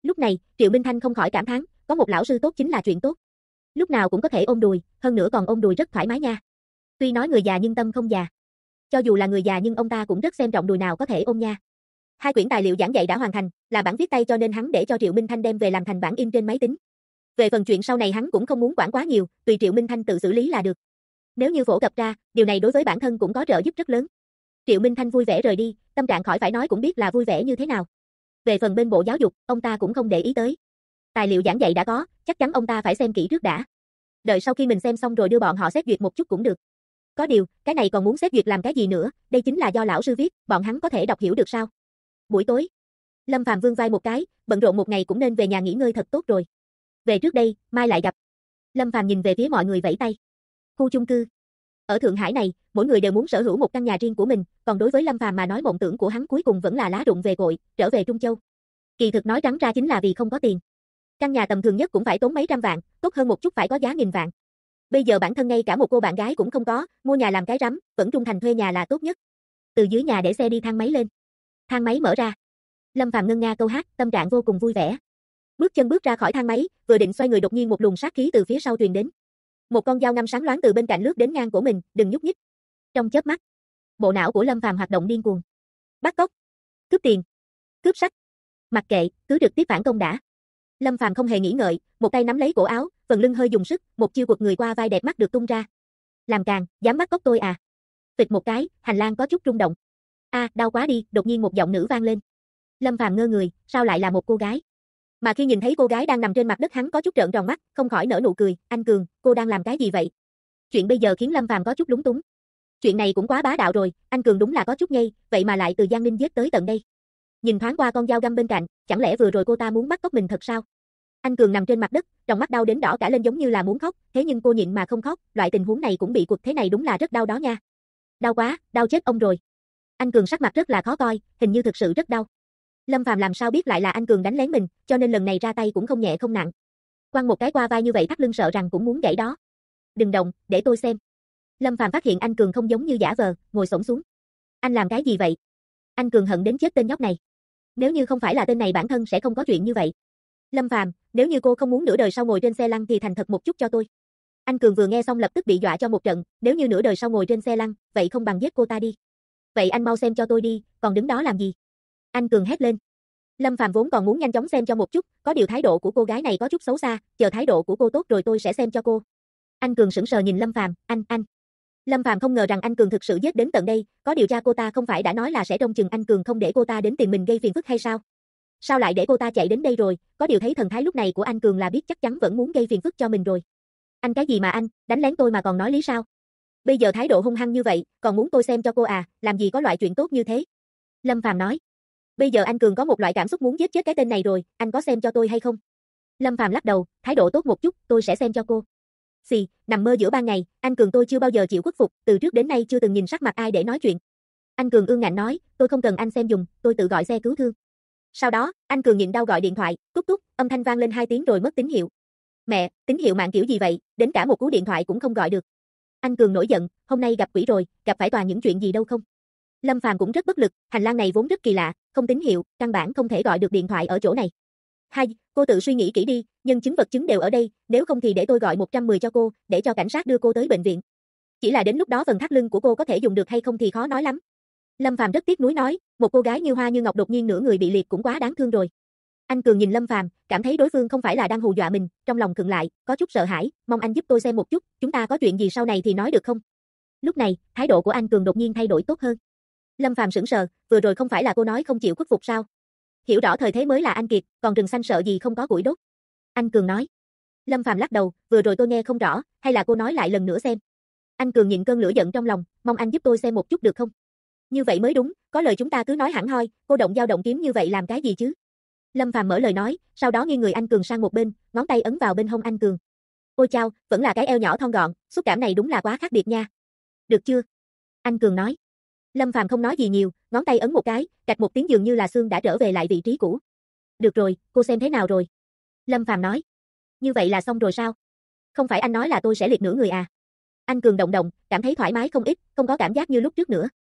Lúc này, Triệu Minh Thanh không khỏi cảm thán, có một lão sư tốt chính là chuyện tốt. Lúc nào cũng có thể ôm đùi, hơn nữa còn ôm đùi rất thoải mái nha. Tuy nói người già nhưng tâm không già. Cho dù là người già nhưng ông ta cũng rất xem trọng đùi nào có thể ôm nha. Hai quyển tài liệu giảng dạy đã hoàn thành, là bản viết tay cho nên hắn để cho Triệu Minh Thanh đem về làm thành bản in trên máy tính. Về phần chuyện sau này hắn cũng không muốn quản quá nhiều, tùy Triệu Minh Thanh tự xử lý là được. Nếu như phổ cập ra, điều này đối với bản thân cũng có trợ giúp rất lớn. Triệu Minh Thanh vui vẻ rời đi, tâm trạng khỏi phải nói cũng biết là vui vẻ như thế nào. Về phần bên bộ giáo dục, ông ta cũng không để ý tới. Tài liệu giảng dạy đã có, chắc chắn ông ta phải xem kỹ trước đã. Đợi sau khi mình xem xong rồi đưa bọn họ xét duyệt một chút cũng được. Có điều, cái này còn muốn xét duyệt làm cái gì nữa, đây chính là do lão sư viết, bọn hắn có thể đọc hiểu được sao? Buổi tối, Lâm Phàm vươn vai một cái, bận rộn một ngày cũng nên về nhà nghỉ ngơi thật tốt rồi. Về trước đây, mai lại gặp. Lâm Phàm nhìn về phía mọi người vẫy tay. Khu chung cư. Ở Thượng Hải này, mỗi người đều muốn sở hữu một căn nhà riêng của mình, còn đối với Lâm Phàm mà nói mộng tưởng của hắn cuối cùng vẫn là lá rụng về cội, trở về Trung Châu. Kỳ thực nói trắng ra chính là vì không có tiền. Căn nhà tầm thường nhất cũng phải tốn mấy trăm vạn, tốt hơn một chút phải có giá nghìn vạn. Bây giờ bản thân ngay cả một cô bạn gái cũng không có, mua nhà làm cái rắm, vẫn trung thành thuê nhà là tốt nhất. Từ dưới nhà để xe đi thang máy lên. Thang máy mở ra. Lâm Phàm ngân nga câu hát, tâm trạng vô cùng vui vẻ. Bước chân bước ra khỏi thang máy, vừa định xoay người đột nhiên một luồng sát khí từ phía sau truyền đến. Một con dao ngăm sáng loáng từ bên cạnh lướt đến ngang cổ mình, đừng nhúc nhích. Trong chớp mắt, bộ não của Lâm Phàm hoạt động điên cuồng. Bắt cóc, cướp tiền, cướp sách. Mặc kệ, cứ trực tiếp phản công đã. Lâm Phàm không hề nghĩ ngợi, một tay nắm lấy cổ áo, phần lưng hơi dùng sức, một chiêu quật người qua vai đẹp mắt được tung ra. Làm càn, dám bắt cóc tôi à? Phịch một cái, hành lang có chút rung động. A, đau quá đi, đột nhiên một giọng nữ vang lên. Lâm Phàm ngơ người, sao lại là một cô gái? Mà khi nhìn thấy cô gái đang nằm trên mặt đất hắn có chút trợn tròn mắt, không khỏi nở nụ cười, anh Cường, cô đang làm cái gì vậy? Chuyện bây giờ khiến Lâm Phàm có chút lúng túng. Chuyện này cũng quá bá đạo rồi, anh Cường đúng là có chút ngây, vậy mà lại từ Giang Ninh giết tới tận đây. Nhìn thoáng qua con dao găm bên cạnh, chẳng lẽ vừa rồi cô ta muốn bắt cóc mình thật sao? Anh Cường nằm trên mặt đất, trong mắt đau đến đỏ cả lên giống như là muốn khóc, thế nhưng cô nhịn mà không khóc, loại tình huống này cũng bị quật thế này đúng là rất đau đó nha. Đau quá, đau chết ông rồi. Anh Cường sắc mặt rất là khó coi, hình như thực sự rất đau. Lâm Phàm làm sao biết lại là anh Cường đánh lén mình, cho nên lần này ra tay cũng không nhẹ không nặng. Quăng một cái qua vai như vậy thắt lưng sợ rằng cũng muốn gãy đó. Đừng động, để tôi xem. Lâm Phàm phát hiện anh Cường không giống như giả vờ, ngồi xổm xuống. Anh làm cái gì vậy? Anh Cường hận đến chết tên nhóc này. Nếu như không phải là tên này bản thân sẽ không có chuyện như vậy. Lâm Phàm, nếu như cô không muốn nửa đời sau ngồi trên xe lăn thì thành thật một chút cho tôi. Anh Cường vừa nghe xong lập tức bị dọa cho một trận, nếu như nửa đời sau ngồi trên xe lăn, vậy không bằng giết cô ta đi. Vậy anh mau xem cho tôi đi, còn đứng đó làm gì? Anh Cường hét lên. Lâm Phàm vốn còn muốn nhanh chóng xem cho một chút, có điều thái độ của cô gái này có chút xấu xa, chờ thái độ của cô tốt rồi tôi sẽ xem cho cô. Anh Cường sững sờ nhìn Lâm Phàm, anh. Lâm Phàm không ngờ rằng anh Cường thực sự giết đến tận đây, có điều tra cô ta không phải đã nói là sẽ trông chừng anh Cường không để cô ta đến tìm mình gây phiền phức hay sao? Sao lại để cô ta chạy đến đây rồi, có điều thấy thần thái lúc này của anh Cường là biết chắc chắn vẫn muốn gây phiền phức cho mình rồi. Anh cái gì mà anh, đánh lén tôi mà còn nói lý sao? Bây giờ thái độ hung hăng như vậy, còn muốn tôi xem cho cô à, làm gì có loại chuyện tốt như thế? Lâm Phàm nói. Bây giờ anh Cường có một loại cảm xúc muốn giết chết cái tên này rồi, anh có xem cho tôi hay không? Lâm Phàm lắc đầu, thái độ tốt một chút, tôi sẽ xem cho cô. Xì, nằm mơ giữa ban ngày, anh Cường tôi chưa bao giờ chịu khuất phục, từ trước đến nay chưa từng nhìn sắc mặt ai để nói chuyện. Anh Cường ương ngạnh nói, tôi không cần anh xem dùng, tôi tự gọi xe cứu thương. Sau đó, anh Cường nhịn đau gọi điện thoại, cúp cúp, âm thanh vang lên 2 tiếng rồi mất tín hiệu. Mẹ, tín hiệu mạng kiểu gì vậy, đến cả một cú điện thoại cũng không gọi được. Anh Cường nổi giận, hôm nay gặp quỷ rồi, gặp phải toàn những chuyện gì đâu không. Lâm Phàm cũng rất bất lực, hành lang này vốn rất kỳ lạ, không tín hiệu, căn bản không thể gọi được điện thoại ở chỗ này. Hai, cô tự suy nghĩ kỹ đi, nhân chứng vật chứng đều ở đây, nếu không thì để tôi gọi 110 cho cô, để cho cảnh sát đưa cô tới bệnh viện. Chỉ là đến lúc đó phần thắt lưng của cô có thể dùng được hay không thì khó nói lắm. Lâm Phàm rất tiếc nuối nói, một cô gái như hoa như ngọc đột nhiên nửa người bị liệt cũng quá đáng thương rồi. Anh Cường nhìn Lâm Phàm, cảm thấy đối phương không phải là đang hù dọa mình, trong lòng khựng lại, có chút sợ hãi, mong anh giúp tôi xem một chút, chúng ta có chuyện gì sau này thì nói được không? Lúc này, thái độ của anh Cường đột nhiên thay đổi tốt hơn. Lâm Phàm sững sờ, vừa rồi không phải là cô nói không chịu khuất phục sao? Hiểu rõ thời thế mới là anh Kiệt, còn rừng xanh sợ gì không có củi đốt. Anh Cường nói. Lâm Phàm lắc đầu, vừa rồi tôi nghe không rõ, hay là cô nói lại lần nữa xem. Anh Cường nhịn cơn lửa giận trong lòng, mong anh giúp tôi xem một chút được không? Như vậy mới đúng, có lời chúng ta cứ nói hẳn hoi, cô động dao động kiếm như vậy làm cái gì chứ? Lâm Phàm mở lời nói, sau đó nghiêng người anh Cường sang một bên, ngón tay ấn vào bên hông anh Cường. Ôi chao, vẫn là cái eo nhỏ thon gọn, xúc cảm này đúng là quá khác biệt nha. Được chưa? Anh Cường nói. Lâm Phàm không nói gì nhiều, ngón tay ấn một cái, cạch một tiếng dường như là xương đã trở về lại vị trí cũ. Được rồi, cô xem thế nào rồi? Lâm Phàm nói. Như vậy là xong rồi sao? Không phải anh nói là tôi sẽ liệt nửa người à? Anh Cường động động, cảm thấy thoải mái không ít, không có cảm giác như lúc trước nữa.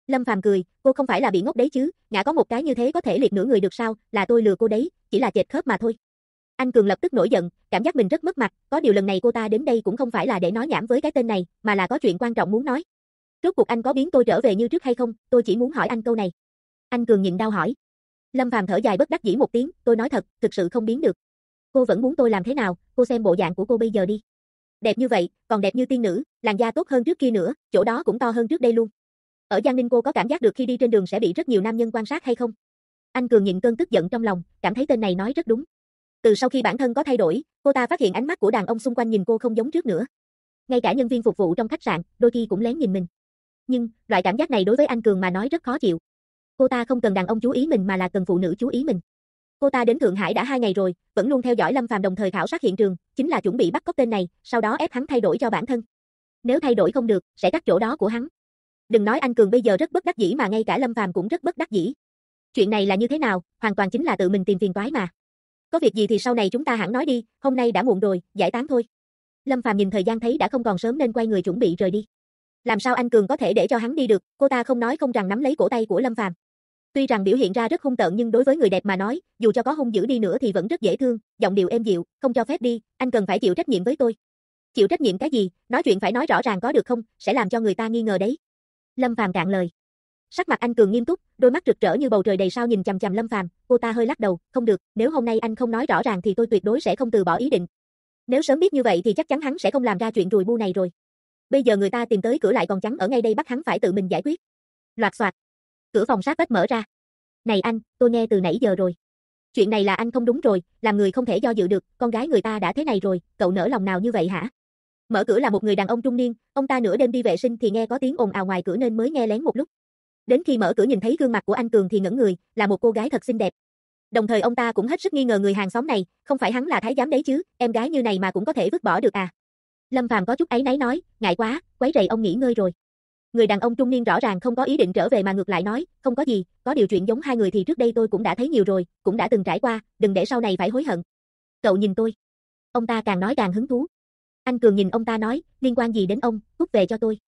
Lâm Phàm cười, cô không phải là bị ngốc đấy chứ, ngã có một cái như thế có thể liệt nửa người được sao, là tôi lừa cô đấy, chỉ là chệch khớp mà thôi. Anh Cường lập tức nổi giận, cảm giác mình rất mất mặt, có điều lần này cô ta đến đây cũng không phải là để nói nhảm với cái tên này, mà là có chuyện quan trọng muốn nói. Rốt cuộc anh có biến tôi trở về như trước hay không, tôi chỉ muốn hỏi anh câu này. Anh Cường nhịn đau hỏi. Lâm Phàm thở dài bất đắc dĩ một tiếng, tôi nói thật, thực sự không biến được. Cô vẫn muốn tôi làm thế nào, cô xem bộ dạng của cô bây giờ đi. Đẹp như vậy, còn đẹp như tiên nữ, làn da tốt hơn trước kia nữa, chỗ đó cũng to hơn trước đây luôn. Ở Giang Ninh cô có cảm giác được khi đi trên đường sẽ bị rất nhiều nam nhân quan sát hay không? Anh Cường nhịn cơn tức giận trong lòng, cảm thấy tên này nói rất đúng. Từ sau khi bản thân có thay đổi, cô ta phát hiện ánh mắt của đàn ông xung quanh nhìn cô không giống trước nữa. Ngay cả nhân viên phục vụ trong khách sạn, đôi khi cũng lén nhìn mình. Nhưng, loại cảm giác này đối với anh Cường mà nói rất khó chịu. Cô ta không cần đàn ông chú ý mình mà là cần phụ nữ chú ý mình. Cô ta đến Thượng Hải đã 2 ngày rồi, vẫn luôn theo dõi Lâm Phàm đồng thời khảo sát hiện trường, chính là chuẩn bị bắt cóc tên này, sau đó ép hắn thay đổi cho bản thân. Nếu thay đổi không được, sẽ cắt chỗ đó của hắn. Đừng nói anh Cường bây giờ rất bất đắc dĩ mà ngay cả Lâm Phàm cũng rất bất đắc dĩ. Chuyện này là như thế nào, hoàn toàn chính là tự mình tìm phiền toái mà. Có việc gì thì sau này chúng ta hẳn nói đi, hôm nay đã muộn rồi, giải tán thôi. Lâm Phàm nhìn thời gian thấy đã không còn sớm nên quay người chuẩn bị rời đi. Làm sao anh Cường có thể để cho hắn đi được, cô ta không nói không rằng nắm lấy cổ tay của Lâm Phàm. Tuy rằng biểu hiện ra rất hung tợn nhưng đối với người đẹp mà nói, dù cho có hung dữ đi nữa thì vẫn rất dễ thương, giọng điệu êm dịu, không cho phép đi, anh cần phải chịu trách nhiệm với tôi. Chịu trách nhiệm cái gì, nói chuyện phải nói rõ ràng có được không, sẽ làm cho người ta nghi ngờ đấy. Lâm Phàm cạn lời. Sắc mặt anh Cường nghiêm túc, đôi mắt rực rỡ như bầu trời đầy sao nhìn chằm chằm Lâm Phàm, cô ta hơi lắc đầu, không được, nếu hôm nay anh không nói rõ ràng thì tôi tuyệt đối sẽ không từ bỏ ý định. Nếu sớm biết như vậy thì chắc chắn hắn sẽ không làm ra chuyện rùi bu này rồi. Bây giờ người ta tìm tới cửa lại còn chắn ở ngay đây bắt hắn phải tự mình giải quyết. Loạt xoạt. Cửa phòng sát vách mở ra. Này anh, tôi nghe từ nãy giờ rồi. Chuyện này là anh không đúng rồi, làm người không thể do dự được, con gái người ta đã thế này rồi, cậu nỡ lòng nào như vậy hả? Mở cửa là một người đàn ông trung niên, ông ta nửa đêm đi vệ sinh thì nghe có tiếng ồn ào ngoài cửa nên mới nghe lén một lúc. Đến khi mở cửa nhìn thấy gương mặt của anh Cường thì ngẩn người, là một cô gái thật xinh đẹp. Đồng thời ông ta cũng hết sức nghi ngờ người hàng xóm này, không phải hắn là thái giám đấy chứ, em gái như này mà cũng có thể vứt bỏ được à? Lâm Phàm có chút áy náy nói, ngại quá, quấy rầy ông nghỉ ngơi rồi. Người đàn ông trung niên rõ ràng không có ý định trở về mà ngược lại nói, không có gì, có điều chuyện giống hai người thì trước đây tôi cũng đã thấy nhiều rồi, cũng đã từng trải qua, đừng để sau này phải hối hận. Cậu nhìn tôi. Ông ta càng nói càng hứng thú. Anh Cường nhìn ông ta nói, liên quan gì đến ông, cút về cho tôi.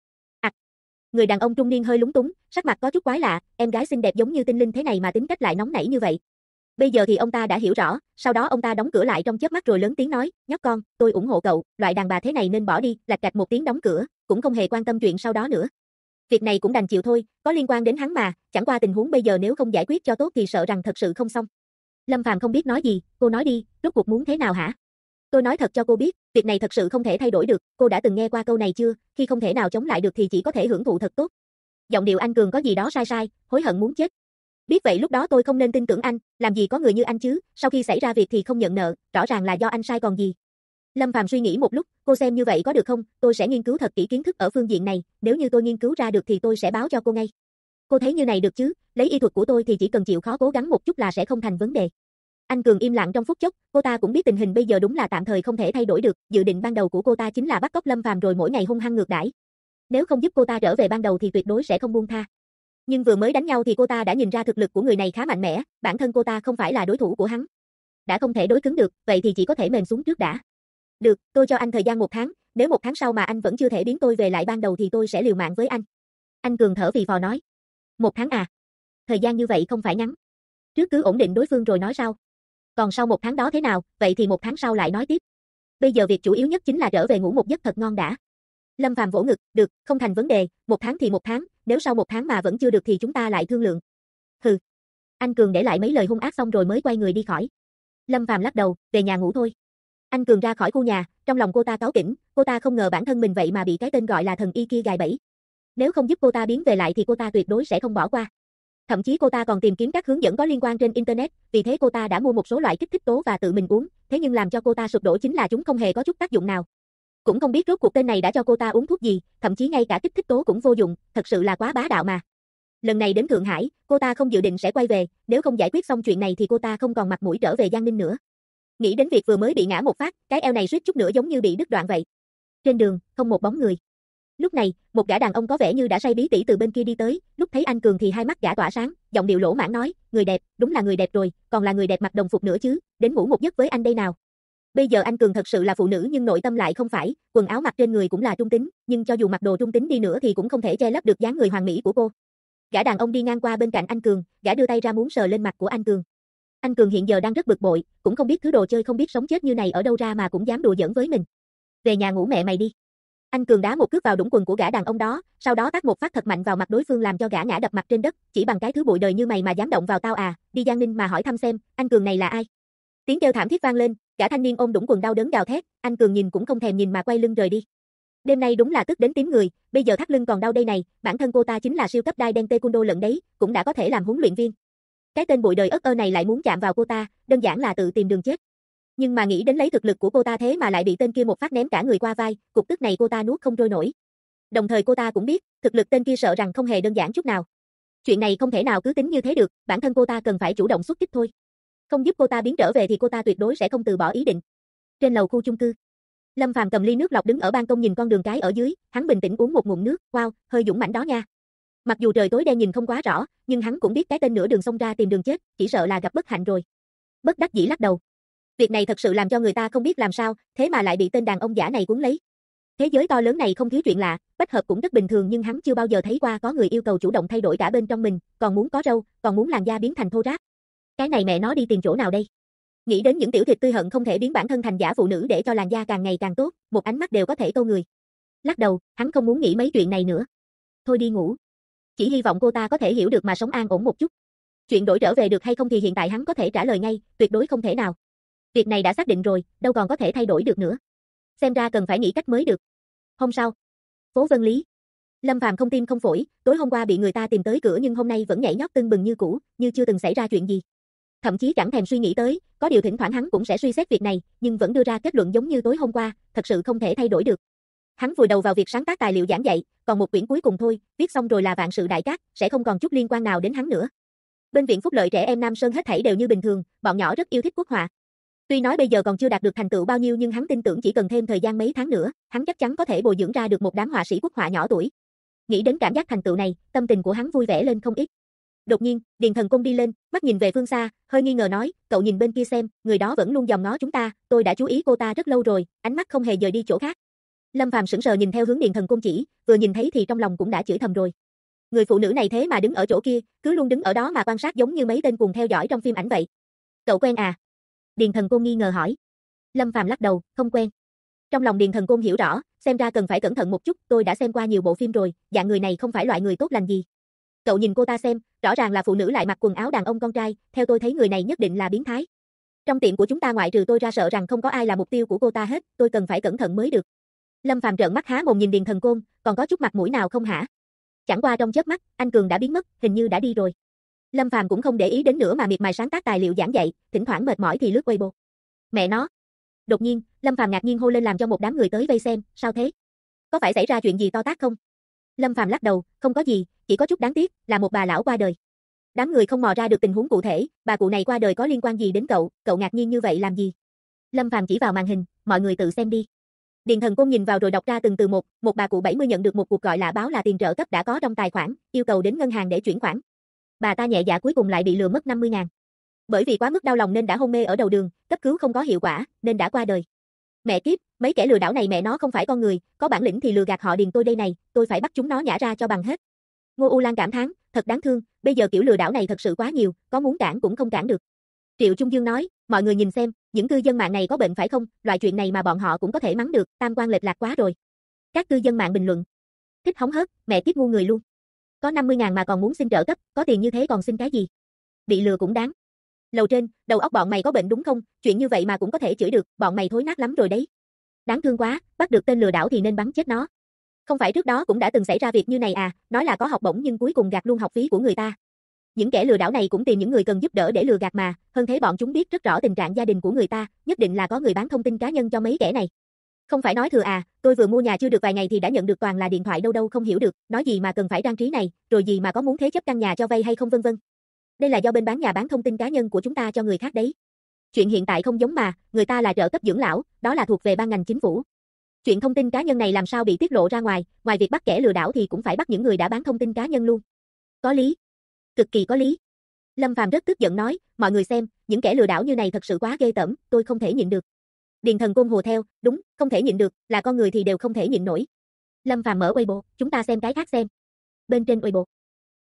Người đàn ông trung niên hơi lúng túng, sắc mặt có chút quái lạ, em gái xinh đẹp giống như tinh linh thế này mà tính cách lại nóng nảy như vậy. Bây giờ thì ông ta đã hiểu rõ, sau đó ông ta đóng cửa lại trong chớp mắt rồi lớn tiếng nói, nhóc con, tôi ủng hộ cậu, loại đàn bà thế này nên bỏ đi, lạch cạch một tiếng đóng cửa, cũng không hề quan tâm chuyện sau đó nữa. Việc này cũng đành chịu thôi, có liên quan đến hắn mà, chẳng qua tình huống bây giờ nếu không giải quyết cho tốt thì sợ rằng thật sự không xong. Lâm Phàm không biết nói gì, cô nói đi, rốt cuộc muốn thế nào hả? Tôi nói thật cho cô biết, việc này thật sự không thể thay đổi được, cô đã từng nghe qua câu này chưa, khi không thể nào chống lại được thì chỉ có thể hưởng thụ thật tốt. Giọng điệu anh Cường có gì đó sai sai, hối hận muốn chết. Biết vậy lúc đó tôi không nên tin tưởng anh, làm gì có người như anh chứ, sau khi xảy ra việc thì không nhận nợ, rõ ràng là do anh sai còn gì. Lâm Phàm suy nghĩ một lúc, cô xem như vậy có được không, tôi sẽ nghiên cứu thật kỹ kiến thức ở phương diện này, nếu như tôi nghiên cứu ra được thì tôi sẽ báo cho cô ngay. Cô thấy như này được chứ, lấy y thuật của tôi thì chỉ cần chịu khó cố gắng một chút là sẽ không thành vấn đề. Anh Cường im lặng trong phút chốc, cô ta cũng biết tình hình bây giờ đúng là tạm thời không thể thay đổi được, dự định ban đầu của cô ta chính là bắt cóc Lâm Phàm rồi mỗi ngày hung hăng ngược đãi. Nếu không giúp cô ta trở về ban đầu thì tuyệt đối sẽ không buông tha. Nhưng vừa mới đánh nhau thì cô ta đã nhìn ra thực lực của người này khá mạnh mẽ, bản thân cô ta không phải là đối thủ của hắn. Đã không thể đối cứng được, vậy thì chỉ có thể mềm xuống trước đã. Được, tôi cho anh thời gian 1 tháng, nếu 1 tháng sau mà anh vẫn chưa thể biến tôi về lại ban đầu thì tôi sẽ liều mạng với anh. Anh Cường thở phì phò nói. 1 tháng à? Thời gian như vậy không phải ngắn. Trước cứ ổn định đối phương rồi nói sau. Còn sau 1 tháng đó thế nào, vậy thì 1 tháng sau lại nói tiếp. Bây giờ việc chủ yếu nhất chính là trở về ngủ một giấc thật ngon đã. Lâm Phàm vỗ ngực, được, không thành vấn đề, 1 tháng thì 1 tháng, nếu sau 1 tháng mà vẫn chưa được thì chúng ta lại thương lượng. Hừ. Anh Cường để lại mấy lời hung ác xong rồi mới quay người đi khỏi. Lâm Phàm lắc đầu, về nhà ngủ thôi. Anh Cường ra khỏi khu nhà, trong lòng cô ta cáu kỉnh, cô ta không ngờ bản thân mình vậy mà bị cái tên gọi là thần y kia gài bẫy. Nếu không giúp cô ta biến về lại thì cô ta tuyệt đối sẽ không bỏ qua. Thậm chí cô ta còn tìm kiếm các hướng dẫn có liên quan trên internet, vì thế cô ta đã mua một số loại kích thích tố và tự mình uống, thế nhưng làm cho cô ta sụp đổ chính là chúng không hề có chút tác dụng nào. Cũng không biết rốt cuộc tên này đã cho cô ta uống thuốc gì, thậm chí ngay cả kích thích tố cũng vô dụng, thật sự là quá bá đạo mà. Lần này đến Thượng Hải, cô ta không dự định sẽ quay về, nếu không giải quyết xong chuyện này thì cô ta không còn mặt mũi trở về Giang Ninh nữa. Nghĩ đến việc vừa mới bị ngã một phát, cái eo này suýt chút nữa giống như bị đứt đoạn vậy. Trên đường, không một bóng người. Lúc này, một gã đàn ông có vẻ như đã say bí tỉ từ bên kia đi tới, lúc thấy anh Cường thì hai mắt gã tỏa sáng, giọng điệu lỗ mãng nói, người đẹp, đúng là người đẹp rồi, còn là người đẹp mặc đồng phục nữa chứ, đến ngủ một giấc với anh đây nào. Bây giờ anh Cường thật sự là phụ nữ nhưng nội tâm lại không phải, quần áo mặc trên người cũng là trung tính, nhưng cho dù mặc đồ trung tính đi nữa thì cũng không thể che lấp được dáng người hoàn mỹ của cô. gã đàn ông đi ngang qua bên cạnh anh Cường, gã đưa tay ra muốn sờ lên mặt của anh Cường. Anh Cường hiện giờ đang rất bực bội, cũng không biết thứ đồ chơi không biết sống chết như này ở đâu ra mà cũng dám đùa giỡn với mình. Về nhà ngủ mẹ mày đi. Anh Cường đá một cước vào đũng quần của gã đàn ông đó, sau đó tát một phát thật mạnh vào mặt đối phương làm cho gã ngã đập mặt trên đất, chỉ bằng cái thứ bụi đời như mày mà dám động vào tao à, đi Giang Ninh mà hỏi thăm xem, anh Cường này là ai. Tiếng kêu thảm thiết vang lên, gã thanh niên ôm đũng quần đau đớn gào thét, anh Cường nhìn cũng không thèm nhìn mà quay lưng rời đi. Đêm nay đúng là tức đến tím người, bây giờ thắt lưng còn đau đây này, bản thân cô ta chính là siêu cấp đai đen taekwondo lận đấy, cũng đã có thể làm huấn luyện viên. Cái tên bụi đời ất ơ này lại muốn chạm vào cô ta, đơn giản là tự tìm đường chết. Nhưng mà nghĩ đến lấy thực lực của cô ta thế mà lại bị tên kia một phát ném cả người qua vai, cục tức này cô ta nuốt không trôi nổi. Đồng thời cô ta cũng biết, thực lực tên kia sợ rằng không hề đơn giản chút nào. Chuyện này không thể nào cứ tính như thế được, bản thân cô ta cần phải chủ động xuất kích thôi. Không giúp cô ta biến trở về thì cô ta tuyệt đối sẽ không từ bỏ ý định. Trên lầu khu chung cư, Lâm Phàm cầm ly nước lọc đứng ở ban công nhìn con đường cái ở dưới, hắn bình tĩnh uống một ngụm nước, wow, hơi dũng mãnh đó nha. Mặc dù trời tối đen nhìn không quá rõ, nhưng hắn cũng biết cái tên nửa đường xông ra tìm đường chết, chỉ sợ là gặp bất hạnh rồi. Bất đắc dĩ lắc đầu. Việc này thật sự làm cho người ta không biết làm sao, thế mà lại bị tên đàn ông giả này cuốn lấy. Thế giới to lớn này không thiếu chuyện lạ, bách hợp cũng rất bình thường nhưng hắn chưa bao giờ thấy qua có người yêu cầu chủ động thay đổi cả bên trong mình, còn muốn có râu, còn muốn làn da biến thành thô ráp. Cái này mẹ nó đi tìm chỗ nào đây? Nghĩ đến những tiểu thịt tươi hận không thể biến bản thân thành giả phụ nữ để cho làn da càng ngày càng tốt, một ánh mắt đều có thể câu người. Lắc đầu, hắn không muốn nghĩ mấy chuyện này nữa. Thôi đi ngủ. Chỉ hy vọng cô ta có thể hiểu được mà sống an ổn một chút. Chuyện đổi trở về được hay không thì hiện tại hắn có thể trả lời ngay, tuyệt đối không thể nào. Việc này đã xác định rồi, đâu còn có thể thay đổi được nữa. Xem ra cần phải nghĩ cách mới được. Hôm sau, phố Vân Lý. Lâm Phàm không tim không phổi, tối hôm qua bị người ta tìm tới cửa nhưng hôm nay vẫn nhảy nhót tưng bừng như cũ, như chưa từng xảy ra chuyện gì. Thậm chí chẳng thèm suy nghĩ tới, có điều thỉnh thoảng hắn cũng sẽ suy xét việc này, nhưng vẫn đưa ra kết luận giống như tối hôm qua, thật sự không thể thay đổi được. Hắn vùi đầu vào việc sáng tác tài liệu giảng dạy, còn một quyển cuối cùng thôi, viết xong rồi là vạn sự đại cát, sẽ không còn chút liên quan nào đến hắn nữa. Bên viện phúc lợi trẻ em Nam Sơn hết thảy đều như bình thường, bọn nhỏ rất yêu thích quốc họa. Tuy nói bây giờ còn chưa đạt được thành tựu bao nhiêu nhưng hắn tin tưởng chỉ cần thêm thời gian mấy tháng nữa, hắn chắc chắn có thể bồi dưỡng ra được một đám họa sĩ quốc họa nhỏ tuổi. Nghĩ đến cảm giác thành tựu này, tâm tình của hắn vui vẻ lên không ít. Đột nhiên, Điền Thần Công đi lên, mắt nhìn về phương xa, hơi nghi ngờ nói, cậu nhìn bên kia xem, người đó vẫn luôn dòm ngó chúng ta, tôi đã chú ý cô ta rất lâu rồi, ánh mắt không hề dời đi chỗ khác. Lâm Phàm sững sờ nhìn theo hướng Điền Thần Công chỉ, vừa nhìn thấy thì trong lòng cũng đã chửi thầm rồi. Người phụ nữ này thế mà đứng ở chỗ kia, cứ luôn đứng ở đó mà quan sát giống như mấy tên cùng theo dõi trong phim ảnh vậy. Cậu quen à? Điền Thần Công nghi ngờ hỏi. Lâm Phàm lắc đầu, không quen. Trong lòng Điền Thần Công hiểu rõ, xem ra cần phải cẩn thận một chút, tôi đã xem qua nhiều bộ phim rồi, dạng người này không phải loại người tốt lành gì. Cậu nhìn cô ta xem, rõ ràng là phụ nữ lại mặc quần áo đàn ông con trai, theo tôi thấy người này nhất định là biến thái. Trong tiệm của chúng ta ngoại trừ tôi ra sợ rằng không có ai là mục tiêu của cô ta hết, tôi cần phải cẩn thận mới được. Lâm Phàm trợn mắt há mồm nhìn Điền Thần Côn, còn có chút mặt mũi nào không hả? Chẳng qua trong chớp mắt, anh Cường đã biến mất, hình như đã đi rồi. Lâm Phàm cũng không để ý đến nữa mà miệt mài sáng tác tài liệu giảng dạy, thỉnh thoảng mệt mỏi thì lướt Weibo. Mẹ nó. Đột nhiên, Lâm Phàm ngạc nhiên hô lên làm cho một đám người tới vây xem, sao thế? Có phải xảy ra chuyện gì to tát không? Lâm Phàm lắc đầu, không có gì, chỉ có chút đáng tiếc, là một bà lão qua đời. Đám người không mò ra được tình huống cụ thể, bà cụ này qua đời có liên quan gì đến cậu ngạc nhiên như vậy làm gì? Lâm Phàm chỉ vào màn hình, mọi người tự xem đi. Điền Thần Côn nhìn vào rồi đọc ra từng từ một bà cụ 70 nhận được một cuộc gọi lạ báo là tiền trợ cấp đã có trong tài khoản, yêu cầu đến ngân hàng để chuyển khoản. Bà ta nhẹ dạ cuối cùng lại bị lừa mất 50.000. Bởi vì quá mức đau lòng nên đã hôn mê ở đầu đường, cấp cứu không có hiệu quả, nên đã qua đời. Mẹ kiếp, mấy kẻ lừa đảo này mẹ nó không phải con người, có bản lĩnh thì lừa gạt họ Điền tôi đây này, tôi phải bắt chúng nó nhả ra cho bằng hết. Ngô U Lan cảm thán, thật đáng thương, bây giờ kiểu lừa đảo này thật sự quá nhiều, có muốn cản cũng không cản được. Triệu Trung Dương nói, mọi người nhìn xem, những cư dân mạng này có bệnh phải không, loại chuyện này mà bọn họ cũng có thể mắng được, tam quan lệch lạc quá rồi. Các cư dân mạng bình luận, thích hóng hớt, mẹ kiếp ngu người luôn. Có 50.000 mà còn muốn xin trợ cấp, có tiền như thế còn xin cái gì? Bị lừa cũng đáng. Lầu trên, đầu óc bọn mày có bệnh đúng không, chuyện như vậy mà cũng có thể chửi được, bọn mày thối nát lắm rồi đấy. Đáng thương quá, bắt được tên lừa đảo thì nên bắn chết nó. Không phải trước đó cũng đã từng xảy ra việc như này à, nói là có học bổng nhưng cuối cùng gạt luôn học phí của người ta. Những kẻ lừa đảo này cũng tìm những người cần giúp đỡ để lừa gạt mà, hơn thế bọn chúng biết rất rõ tình trạng gia đình của người ta, nhất định là có người bán thông tin cá nhân cho mấy kẻ này. Không phải nói thừa à, tôi vừa mua nhà chưa được vài ngày thì đã nhận được toàn là điện thoại đâu đâu không hiểu được, nói gì mà cần phải trang trí này, rồi gì mà có muốn thế chấp căn nhà cho vay hay không vân vân. Đây là do bên bán nhà bán thông tin cá nhân của chúng ta cho người khác đấy. Chuyện hiện tại không giống mà, người ta là trợ cấp dưỡng lão, đó là thuộc về ban ngành chính phủ. Chuyện thông tin cá nhân này làm sao bị tiết lộ ra ngoài, ngoài việc bắt kẻ lừa đảo thì cũng phải bắt những người đã bán thông tin cá nhân luôn. Có lý. Cực kỳ có lý. Lâm Phàm rất tức giận nói, mọi người xem, những kẻ lừa đảo như này thật sự quá ghê tởm, tôi không thể nhịn được. Điền Thần Côn hùa theo, đúng, không thể nhịn được, là con người thì đều không thể nhịn nổi. Lâm Phàm mở Weibo, chúng ta xem cái khác xem. Bên trên Weibo,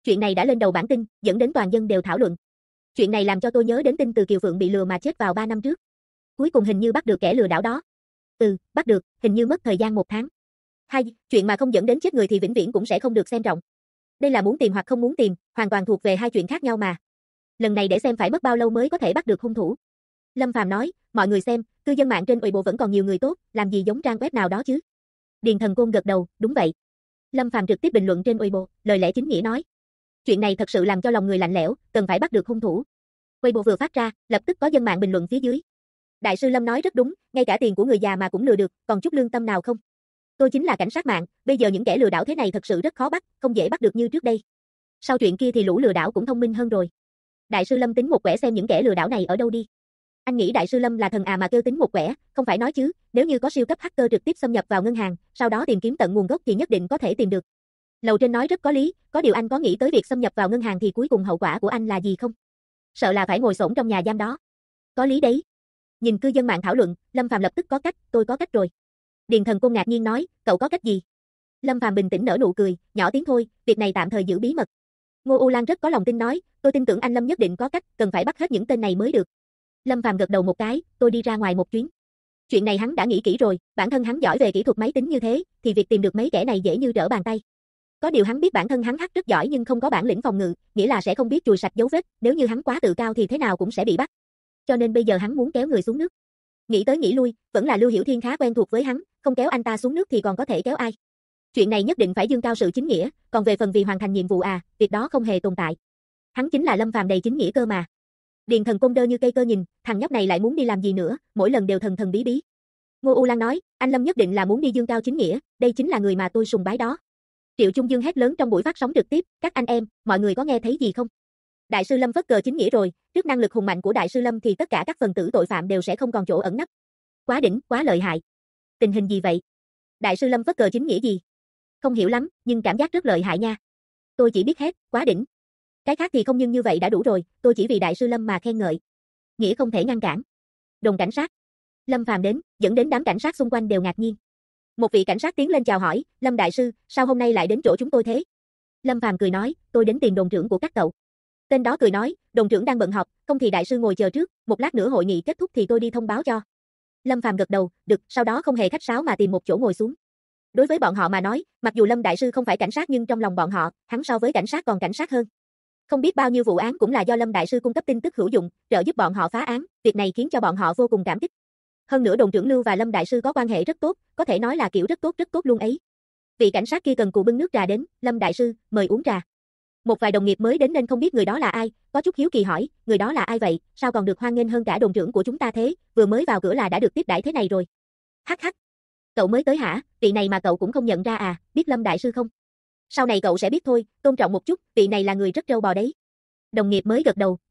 Chuyện này đã lên đầu bản tin, dẫn đến toàn dân đều thảo luận. Chuyện này làm cho tôi nhớ đến tin Từ Kiều Phượng bị lừa mà chết vào 3 năm trước. Cuối cùng hình như bắt được kẻ lừa đảo đó. Bắt được, hình như mất thời gian 1 tháng. Hai, chuyện mà không dẫn đến chết người thì vĩnh viễn cũng sẽ không được xem trọng. Đây là muốn tìm hoặc không muốn tìm, hoàn toàn thuộc về hai chuyện khác nhau mà. Lần này để xem phải mất bao lâu mới có thể bắt được hung thủ. Lâm Phàm nói, mọi người xem, cư dân mạng trên Weibo vẫn còn nhiều người tốt, làm gì giống trang web nào đó chứ. Điền Thần Côn gật đầu, đúng vậy. Lâm Phàm trực tiếp bình luận trên Weibo, lời lẽ chính nghĩa nói. Chuyện này thật sự làm cho lòng người lạnh lẽo, cần phải bắt được hung thủ. Weibo vừa phát ra, lập tức có dân mạng bình luận phía dưới. Đại sư Lâm nói rất đúng, ngay cả tiền của người già mà cũng lừa được, còn chút lương tâm nào không? Tôi chính là cảnh sát mạng, bây giờ những kẻ lừa đảo thế này thật sự rất khó bắt, không dễ bắt được như trước đây. Sau chuyện kia thì lũ lừa đảo cũng thông minh hơn rồi. Đại sư Lâm tính một quẻ xem những kẻ lừa đảo này ở đâu đi. Anh nghĩ Đại sư Lâm là thần à mà kêu tính một quẻ, không phải nói chứ, nếu như có siêu cấp hacker trực tiếp xâm nhập vào ngân hàng, sau đó tìm kiếm tận nguồn gốc thì nhất định có thể tìm được. Lầu trên nói rất có lý, có điều anh có nghĩ tới việc xâm nhập vào ngân hàng thì cuối cùng hậu quả của anh là gì không? Sợ là phải ngồi xổm trong nhà giam đó. Có lý đấy. Nhìn cư dân mạng thảo luận, Lâm Phàm lập tức có cách, tôi có cách rồi. Điền Thần Côn ngạc nhiên nói, cậu có cách gì? Lâm Phàm bình tĩnh nở nụ cười, nhỏ tiếng thôi, việc này tạm thời giữ bí mật. Ngô U Lan rất có lòng tin nói, tôi tin tưởng anh Lâm nhất định có cách, cần phải bắt hết những tên này mới được. Lâm Phàm gật đầu một cái, tôi đi ra ngoài một chuyến. Chuyện này hắn đã nghĩ kỹ rồi, bản thân hắn giỏi về kỹ thuật máy tính như thế, thì việc tìm được mấy kẻ này dễ như trở bàn tay. Có điều hắn biết bản thân hắn hack rất giỏi nhưng không có bản lĩnh phòng ngự, nghĩa là sẽ không biết chùi sạch dấu vết, nếu như hắn quá tự cao thì thế nào cũng sẽ bị bắt. Cho nên bây giờ hắn muốn kéo người xuống nước. Nghĩ tới nghĩ lui, vẫn là Lưu Hiểu Thiên khá quen thuộc với hắn, không kéo anh ta xuống nước thì còn có thể kéo ai. Chuyện này nhất định phải dương cao sự chính nghĩa, còn về phần vì hoàn thành nhiệm vụ việc đó không hề tồn tại. Hắn chính là Lâm Phàm đầy chính nghĩa cơ mà. Điền Thần Côn đơ như cây cơ nhìn, thằng nhóc này lại muốn đi làm gì nữa, mỗi lần đều thần thần bí bí. Ngô U Lan nói, anh Lâm nhất định là muốn đi dương cao chính nghĩa, đây chính là người mà tôi sùng bái đó. Triệu Trung Dương hét lớn trong buổi phát sóng trực tiếp, các anh em, mọi người có nghe thấy gì không? Đại sư Lâm phất cờ chính nghĩa rồi, trước năng lực hùng mạnh của Đại sư Lâm thì tất cả các phần tử tội phạm đều sẽ không còn chỗ ẩn nấp. Quá đỉnh, quá lợi hại. Tình hình gì vậy? Đại sư Lâm phất cờ chính nghĩa gì? Không hiểu lắm, nhưng cảm giác rất lợi hại nha. Tôi chỉ biết hét, quá đỉnh. Cái khác thì không nhưng như vậy đã đủ rồi, tôi chỉ vì Đại sư Lâm mà khen ngợi. Nghĩa không thể ngăn cản. Đồn cảnh sát. Lâm Phàm đến, dẫn đến đám cảnh sát xung quanh đều ngạc nhiên. Một vị cảnh sát tiến lên chào hỏi, Lâm đại sư, sao hôm nay lại đến chỗ chúng tôi thế? Lâm Phàm cười nói, tôi đến tìm đồn trưởng của các cậu. Tên đó cười nói, đồn trưởng đang bận họp, không thì đại sư ngồi chờ trước, một lát nữa hội nghị kết thúc thì tôi đi thông báo cho. Lâm Phàm gật đầu, được, sau đó không hề khách sáo mà tìm một chỗ ngồi xuống. Đối với bọn họ mà nói, mặc dù Lâm đại sư không phải cảnh sát nhưng trong lòng bọn họ, hắn so với cảnh sát còn cảnh sát hơn. Không biết bao nhiêu vụ án cũng là do Lâm đại sư cung cấp tin tức hữu dụng, trợ giúp bọn họ phá án, việc này khiến cho bọn họ vô cùng cảm kích. Hơn nữa đồn trưởng Lưu và Lâm đại sư có quan hệ rất tốt, có thể nói là kiểu rất tốt luôn ấy. Vị cảnh sát kia cần cù bưng nước trà đến, Lâm đại sư, mời uống trà. Một vài đồng nghiệp mới đến nên không biết người đó là ai, có chút hiếu kỳ hỏi, người đó là ai vậy, sao còn được hoan nghênh hơn cả đồn trưởng của chúng ta thế, vừa mới vào cửa là đã được tiếp đãi thế này rồi. Hắc hắc. Cậu mới tới hả, vị này mà cậu cũng không nhận ra biết Lâm đại sư không? Sau này cậu sẽ biết thôi, tôn trọng một chút, vị này là người rất trâu bò đấy. Đồng nghiệp mới gật đầu,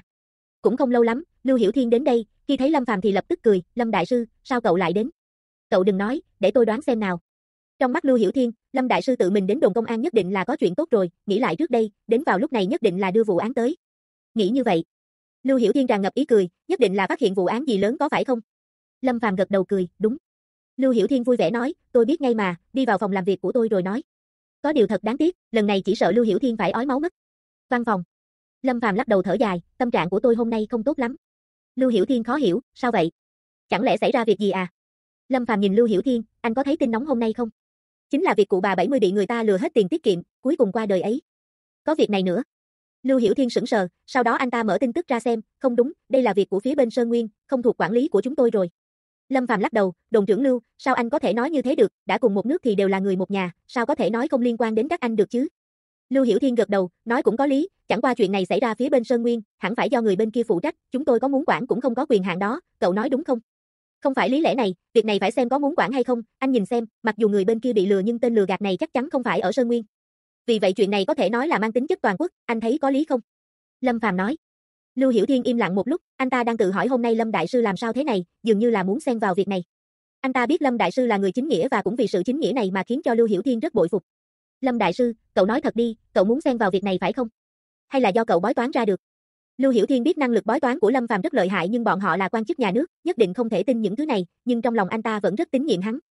Cũng không lâu lắm, Lưu Hiểu Thiên đến đây, khi thấy Lâm Phàm thì lập tức cười, Lâm đại sư, sao cậu lại đến? Cậu đừng nói, để tôi đoán xem nào. Trong mắt Lưu Hiểu Thiên, Lâm đại sư tự mình đến đồn công an nhất định là có chuyện tốt rồi, nghĩ lại trước đây, đến vào lúc này nhất định là đưa vụ án tới. Nghĩ như vậy. Lưu Hiểu Thiên tràn ngập ý cười, nhất định là phát hiện vụ án gì lớn có phải không? Lâm Phàm gật đầu cười, đúng. Lưu Hiểu Thiên vui vẻ nói, tôi biết ngay mà, đi vào phòng làm việc của tôi rồi nói. Có điều thật đáng tiếc, lần này chỉ sợ Lưu Hiểu Thiên phải ói máu mất. Văn phòng. Lâm Phàm lắc đầu thở dài, tâm trạng của tôi hôm nay không tốt lắm. Lưu Hiểu Thiên khó hiểu, sao vậy? Chẳng lẽ xảy ra việc gì à? Lâm Phàm nhìn Lưu Hiểu Thiên, anh có thấy tin nóng hôm nay không? Chính là việc cụ bà 70 bị người ta lừa hết tiền tiết kiệm, cuối cùng qua đời ấy. Có việc này nữa. Lưu Hiểu Thiên sững sờ, sau đó anh ta mở tin tức ra xem, không đúng, đây là việc của phía bên Sơn Nguyên, không thuộc quản lý của chúng tôi rồi. Lâm Phàm lắc đầu, đồn trưởng Lưu, sao anh có thể nói như thế được, đã cùng một nước thì đều là người một nhà, sao có thể nói không liên quan đến các anh được chứ? Lưu Hiểu Thiên gật đầu, nói cũng có lý, chẳng qua chuyện này xảy ra phía bên Sơn Nguyên, hẳn phải do người bên kia phụ trách, chúng tôi có muốn quản cũng không có quyền hạn đó, cậu nói đúng không? Không phải lý lẽ này, việc này phải xem có muốn quản hay không, anh nhìn xem, mặc dù người bên kia bị lừa nhưng tên lừa gạt này chắc chắn không phải ở Sơn Nguyên. Vì vậy chuyện này có thể nói là mang tính chất toàn quốc, anh thấy có lý không? Lâm Phàm nói. Lưu Hiểu Thiên im lặng một lúc, anh ta đang tự hỏi hôm nay Lâm đại sư làm sao thế này, dường như là muốn xen vào việc này. Anh ta biết Lâm đại sư là người chính nghĩa và cũng vì sự chính nghĩa này mà khiến cho Lưu Hiểu Thiên rất bội phục. Lâm đại sư, cậu nói thật đi, cậu muốn xen vào việc này phải không? Hay là do cậu bói toán ra được? Lưu Hiểu Thiên biết năng lực bói toán của Lâm Phàm rất lợi hại nhưng bọn họ là quan chức nhà nước, nhất định không thể tin những thứ này, nhưng trong lòng anh ta vẫn rất tín nhiệm hắn.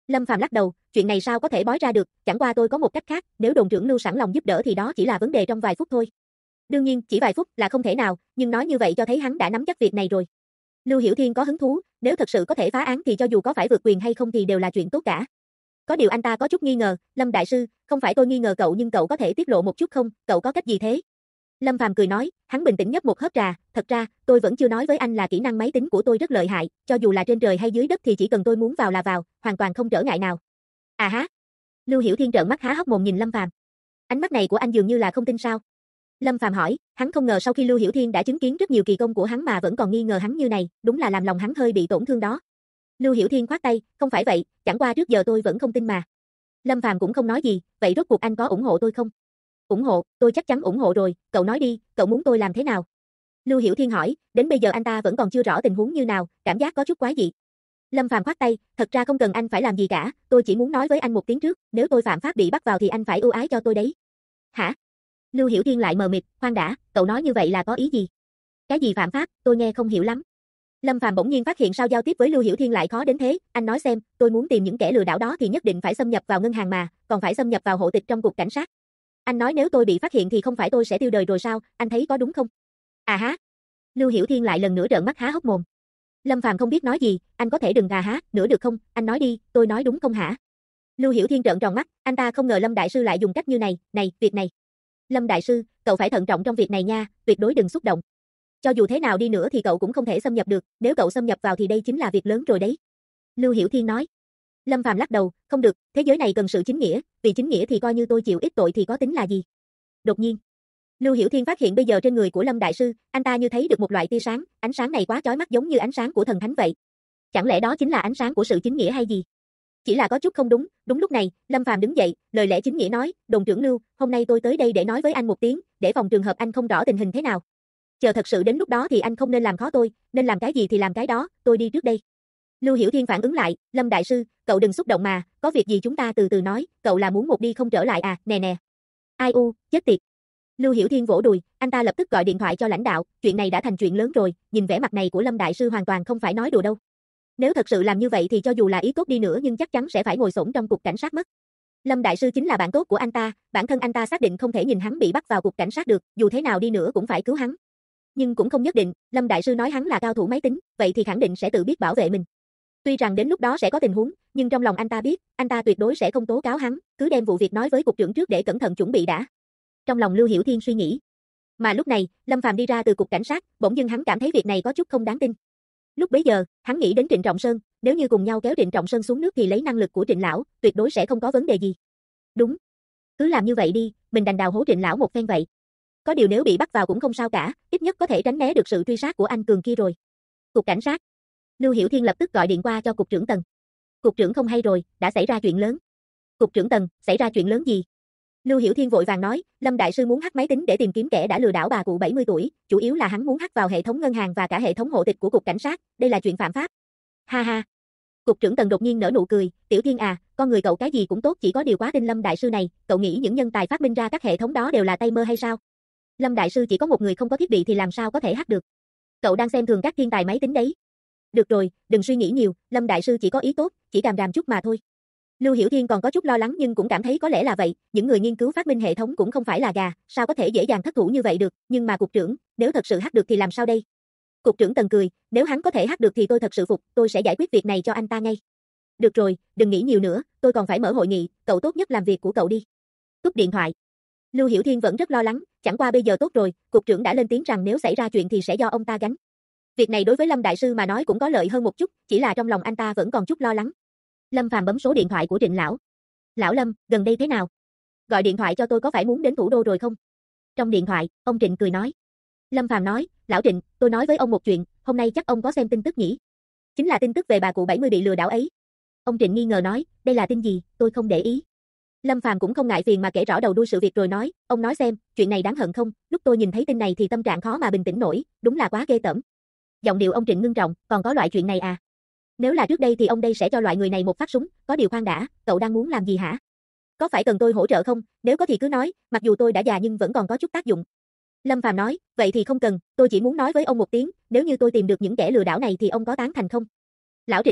Lâm Phàm lắc đầu, chuyện này sao có thể bói ra được, chẳng qua tôi có một cách khác, nếu đồn trưởng Lưu sẵn lòng giúp đỡ thì đó chỉ là vấn đề trong vài phút thôi. Đương nhiên, chỉ vài phút là không thể nào, nhưng nói như vậy cho thấy hắn đã nắm chắc việc này rồi. Lưu Hiểu Thiên có hứng thú, nếu thật sự có thể phá án thì cho dù có phải vượt quyền hay không thì đều là chuyện tốt cả. Có điều anh ta có chút nghi ngờ, Lâm đại sư, không phải tôi nghi ngờ cậu nhưng cậu có thể tiết lộ một chút không, cậu có cách gì thế? Lâm Phàm cười nói, hắn bình tĩnh nhấp một hớp trà, thật ra, tôi vẫn chưa nói với anh là kỹ năng máy tính của tôi rất lợi hại, cho dù là trên trời hay dưới đất thì chỉ cần tôi muốn vào là vào, hoàn toàn không trở ngại nào. À há. Lưu Hiểu Thiên trợn mắt há hốc mồm nhìn Lâm Phàm. Ánh mắt này của anh dường như là không tin sao? Lâm Phàm hỏi, hắn không ngờ sau khi Lưu Hiểu Thiên đã chứng kiến rất nhiều kỳ công của hắn mà vẫn còn nghi ngờ hắn như này, đúng là làm lòng hắn hơi bị tổn thương đó. Lưu Hiểu Thiên khoát tay, không phải vậy, chẳng qua trước giờ tôi vẫn không tin mà. Lâm Phàm cũng không nói gì, vậy rốt cuộc anh có ủng hộ tôi không? Ủng hộ, tôi chắc chắn ủng hộ rồi, cậu nói đi, cậu muốn tôi làm thế nào? Lưu Hiểu Thiên hỏi, đến bây giờ anh ta vẫn còn chưa rõ tình huống như nào, cảm giác có chút quái dị. Lâm Phàm khoát tay, thật ra không cần anh phải làm gì cả, tôi chỉ muốn nói với anh một tiếng trước, nếu tôi phạm pháp bị bắt vào thì anh phải ưu ái cho tôi đấy. Hả? Lưu Hiểu Thiên lại mờ mịt, khoan đã, cậu nói như vậy là có ý gì? Cái gì phạm pháp, tôi nghe không hiểu lắm. Lâm Phàm bỗng nhiên phát hiện sao giao tiếp với Lưu Hiểu Thiên lại khó đến thế, anh nói xem, tôi muốn tìm những kẻ lừa đảo đó thì nhất định phải xâm nhập vào ngân hàng mà, còn phải xâm nhập vào hộ tịch trong cục cảnh sát. Anh nói nếu tôi bị phát hiện thì không phải tôi sẽ tiêu đời rồi sao, anh thấy có đúng không? À há. Lưu Hiểu Thiên lại lần nữa trợn mắt há hốc mồm. Lâm Phàm không biết nói gì, anh có thể đừng à há nữa được không, anh nói đi, tôi nói đúng không hả? Lưu Hiểu Thiên trợn tròn mắt, anh ta không ngờ Lâm đại sư lại dùng cách như này, việc này. Lâm đại sư, cậu phải thận trọng trong việc này nha, tuyệt đối đừng xúc động. Cho dù thế nào đi nữa thì cậu cũng không thể xâm nhập được, nếu cậu xâm nhập vào thì đây chính là việc lớn rồi đấy. Lưu Hiểu Thiên nói. Lâm Phàm lắc đầu, không được, thế giới này cần sự chính nghĩa, vì chính nghĩa thì coi như tôi chịu ít tội thì có tính là gì. Đột nhiên, Lưu Hiểu Thiên phát hiện bây giờ trên người của Lâm đại sư, anh ta như thấy được một loại tia sáng, ánh sáng này quá chói mắt giống như ánh sáng của thần thánh vậy. Chẳng lẽ đó chính là ánh sáng của sự chính nghĩa hay gì? Chỉ là có chút không đúng, đúng lúc này, Lâm Phàm đứng dậy, lời lẽ chính nghĩa nói, đồn trưởng Lưu, hôm nay tôi tới đây để nói với anh một tiếng, để phòng trường hợp anh không rõ tình hình thế nào. Chờ thật sự đến lúc đó thì anh không nên làm khó tôi, nên làm cái gì thì làm cái đó, tôi đi trước đây. Lưu Hiểu Thiên phản ứng lại, Lâm đại sư, cậu đừng xúc động mà, có việc gì chúng ta từ từ nói, cậu là muốn một đi không trở lại à, nè nè. Ai u, chết tiệt. Lưu Hiểu Thiên vỗ đùi, anh ta lập tức gọi điện thoại cho lãnh đạo, chuyện này đã thành chuyện lớn rồi, nhìn vẻ mặt này của Lâm đại sư hoàn toàn không phải nói đùa đâu. Nếu thật sự làm như vậy thì cho dù là ý tốt đi nữa nhưng chắc chắn sẽ phải ngồi xổm trong cục cảnh sát mất. Lâm đại sư chính là bạn tốt của anh ta, bản thân anh ta xác định không thể nhìn hắn bị bắt vào cục cảnh sát được, dù thế nào đi nữa cũng phải cứu hắn. Nhưng cũng không nhất định, Lâm đại sư nói hắn là cao thủ máy tính, vậy thì khẳng định sẽ tự biết bảo vệ mình. Tuy rằng đến lúc đó sẽ có tình huống, nhưng trong lòng anh ta biết, anh ta tuyệt đối sẽ không tố cáo hắn, cứ đem vụ việc nói với cục trưởng trước để cẩn thận chuẩn bị đã. Trong lòng Lưu Hiểu Thiên suy nghĩ. Mà lúc này, Lâm Phàm đi ra từ cục cảnh sát, bỗng dưng hắn cảm thấy việc này có chút không đáng tin. Lúc bấy giờ, hắn nghĩ đến Trịnh Trọng Sơn, nếu như cùng nhau kéo Trịnh Trọng Sơn xuống nước thì lấy năng lực của Trịnh lão, tuyệt đối sẽ không có vấn đề gì. Đúng, cứ làm như vậy đi, mình đành đào hố Trịnh lão một phen vậy. Có điều nếu bị bắt vào cũng không sao cả, ít nhất có thể tránh né được sự truy sát của anh Cường kia rồi. Cục cảnh sát. Lưu Hiểu Thiên lập tức gọi điện qua cho cục trưởng Tần. Cục trưởng không hay rồi, đã xảy ra chuyện lớn. Cục trưởng Tần, xảy ra chuyện lớn gì? Lưu Hiểu Thiên vội vàng nói, Lâm đại sư muốn hack máy tính để tìm kiếm kẻ đã lừa đảo bà cụ 70 tuổi, chủ yếu là hắn muốn hack vào hệ thống ngân hàng và cả hệ thống hộ tịch của cục cảnh sát, đây là chuyện phạm pháp. Ha ha. Cục trưởng Tần đột nhiên nở nụ cười, Tiểu Thiên à, con người cậu cái gì cũng tốt chỉ có điều quá tin Lâm đại sư này, cậu nghĩ những nhân tài phát minh ra các hệ thống đó đều là tay mơ hay sao? Lâm đại sư chỉ có một người không có thiết bị thì làm sao có thể hack được? Cậu đang xem thường các thiên tài máy tính đấy. Được rồi, đừng suy nghĩ nhiều, Lâm đại sư chỉ có ý tốt, chỉ càm ràm chút mà thôi. Lưu Hiểu Thiên còn có chút lo lắng nhưng cũng cảm thấy có lẽ là vậy, những người nghiên cứu phát minh hệ thống cũng không phải là gà, sao có thể dễ dàng thất thủ như vậy được, nhưng mà cục trưởng, nếu thật sự hack được thì làm sao đây? Cục trưởng Tần cười, nếu hắn có thể hack được thì tôi thật sự phục, tôi sẽ giải quyết việc này cho anh ta ngay. Được rồi, đừng nghĩ nhiều nữa, tôi còn phải mở hội nghị, cậu tốt nhất làm việc của cậu đi. Cúp điện thoại. Lưu Hiểu Thiên vẫn rất lo lắng, chẳng qua bây giờ tốt rồi, cục trưởng đã lên tiếng rằng nếu xảy ra chuyện thì sẽ do ông ta gánh. Việc này đối với Lâm đại sư mà nói cũng có lợi hơn một chút, chỉ là trong lòng anh ta vẫn còn chút lo lắng. Lâm Phàm bấm số điện thoại của Trịnh lão. Lão Lâm, gần đây thế nào? Gọi điện thoại cho tôi có phải muốn đến thủ đô rồi không? Trong điện thoại, ông Trịnh cười nói. Lâm Phàm nói, Lão Trịnh, tôi nói với ông một chuyện, hôm nay chắc ông có xem tin tức nhỉ? Chính là tin tức về bà cụ 70 bị lừa đảo ấy. Ông Trịnh nghi ngờ nói, đây là tin gì, tôi không để ý. Lâm Phàm cũng không ngại phiền mà kể rõ đầu đuôi sự việc rồi nói, ông nói xem, chuyện này đáng hận không? Lúc tôi nhìn thấy tin này thì tâm trạng khó mà bình tĩnh nổi, đúng là quá ghê tởm. Giọng điệu ông Trịnh ngưng trọng, còn có loại chuyện này à? Nếu là trước đây thì ông đây sẽ cho loại người này một phát súng, có điều khoan đã, cậu đang muốn làm gì hả? Có phải cần tôi hỗ trợ không? Nếu có thì cứ nói, mặc dù tôi đã già nhưng vẫn còn có chút tác dụng. Lâm Phàm nói, vậy thì không cần, tôi chỉ muốn nói với ông một tiếng, nếu như tôi tìm được những kẻ lừa đảo này thì ông có tán thành không? Lão Trịnh nói,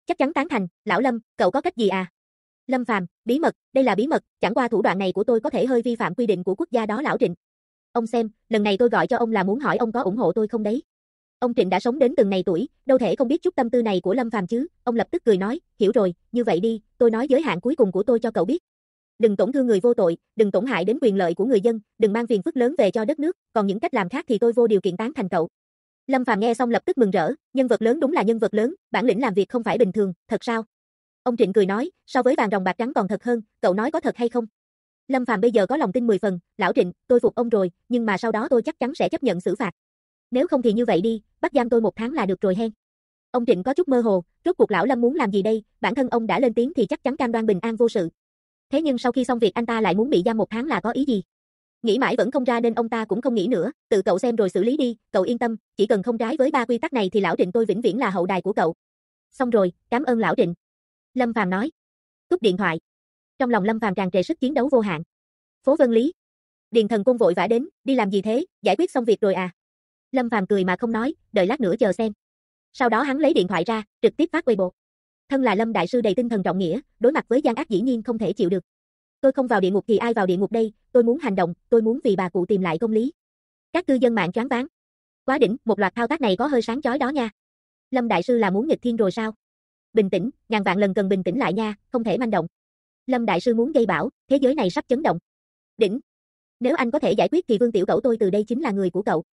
Chắc chắn tán thành, lão Lâm, cậu có cách gì à? Lâm Phàm, bí mật, đây là bí mật, chẳng qua thủ đoạn này của tôi có thể hơi vi phạm quy định của quốc gia đó lão Trịnh. Ông xem, lần này tôi gọi cho ông là muốn hỏi ông có ủng hộ tôi không đấy. Ông Trịnh đã sống đến từng này tuổi, đâu thể không biết chút tâm tư này của Lâm Phàm chứ. Ông lập tức cười nói, hiểu rồi, như vậy đi, tôi nói giới hạn cuối cùng của tôi cho cậu biết. Đừng tổn thương người vô tội, đừng tổn hại đến quyền lợi của người dân, đừng mang phiền phức lớn về cho đất nước, còn những cách làm khác thì tôi vô điều kiện tán thành cậu. Lâm Phàm nghe xong lập tức mừng rỡ, nhân vật lớn đúng là nhân vật lớn, bản lĩnh làm việc không phải bình thường, thật sao? Ông Trịnh cười nói, so với vàng ròng bạc trắng còn thật hơn, cậu nói có thật hay không? Lâm Phàm bây giờ có lòng tin 10 phần, lão Trịnh, tôi phục ông rồi, nhưng mà sau đó tôi chắc chắn sẽ chấp nhận xử phạt. Nếu không thì như vậy đi, bắt giam tôi 1 tháng là được rồi hen. Ông Trịnh có chút mơ hồ, rốt cuộc lão Lâm muốn làm gì đây, bản thân ông đã lên tiếng thì chắc chắn cam đoan bình an vô sự. Thế nhưng sau khi xong việc anh ta lại muốn bị giam 1 tháng là có ý gì? Nghĩ mãi vẫn không ra nên ông ta cũng không nghĩ nữa, tự cậu xem rồi xử lý đi, cậu yên tâm, chỉ cần không trái với 3 quy tắc này thì lão Trịnh tôi vĩnh viễn là hậu đài của cậu. Xong rồi, cảm ơn lão Trịnh. Lâm Phàm nói. Cúp điện thoại. Trong lòng Lâm Phàm tràn trề sức chiến đấu vô hạn. Phố Vân Lý. Điền Thần Côn vội vã đến, đi làm gì thế, giải quyết xong việc rồi à? Lâm Phàm cười mà không nói, đợi lát nữa chờ xem. Sau đó hắn lấy điện thoại ra, trực tiếp phát Weibo. Thân là Lâm đại sư đầy tinh thần trọng nghĩa, đối mặt với gian ác dĩ nhiên không thể chịu được. Tôi không vào địa ngục thì ai vào địa ngục đây, tôi muốn hành động, tôi muốn vì bà cụ tìm lại công lý. Các cư dân mạng choáng váng. Quá đỉnh, một loạt thao tác này có hơi sáng chói đó nha. Lâm đại sư là muốn nghịch thiên rồi sao? Bình tĩnh, ngàn vạn lần cần bình tĩnh lại nha, không thể manh động. Lâm đại sư muốn gây bão, thế giới này sắp chấn động. Đỉnh. Nếu anh có thể giải quyết thì Vương Tiểu Cẩu tôi từ đây chính là người của cậu.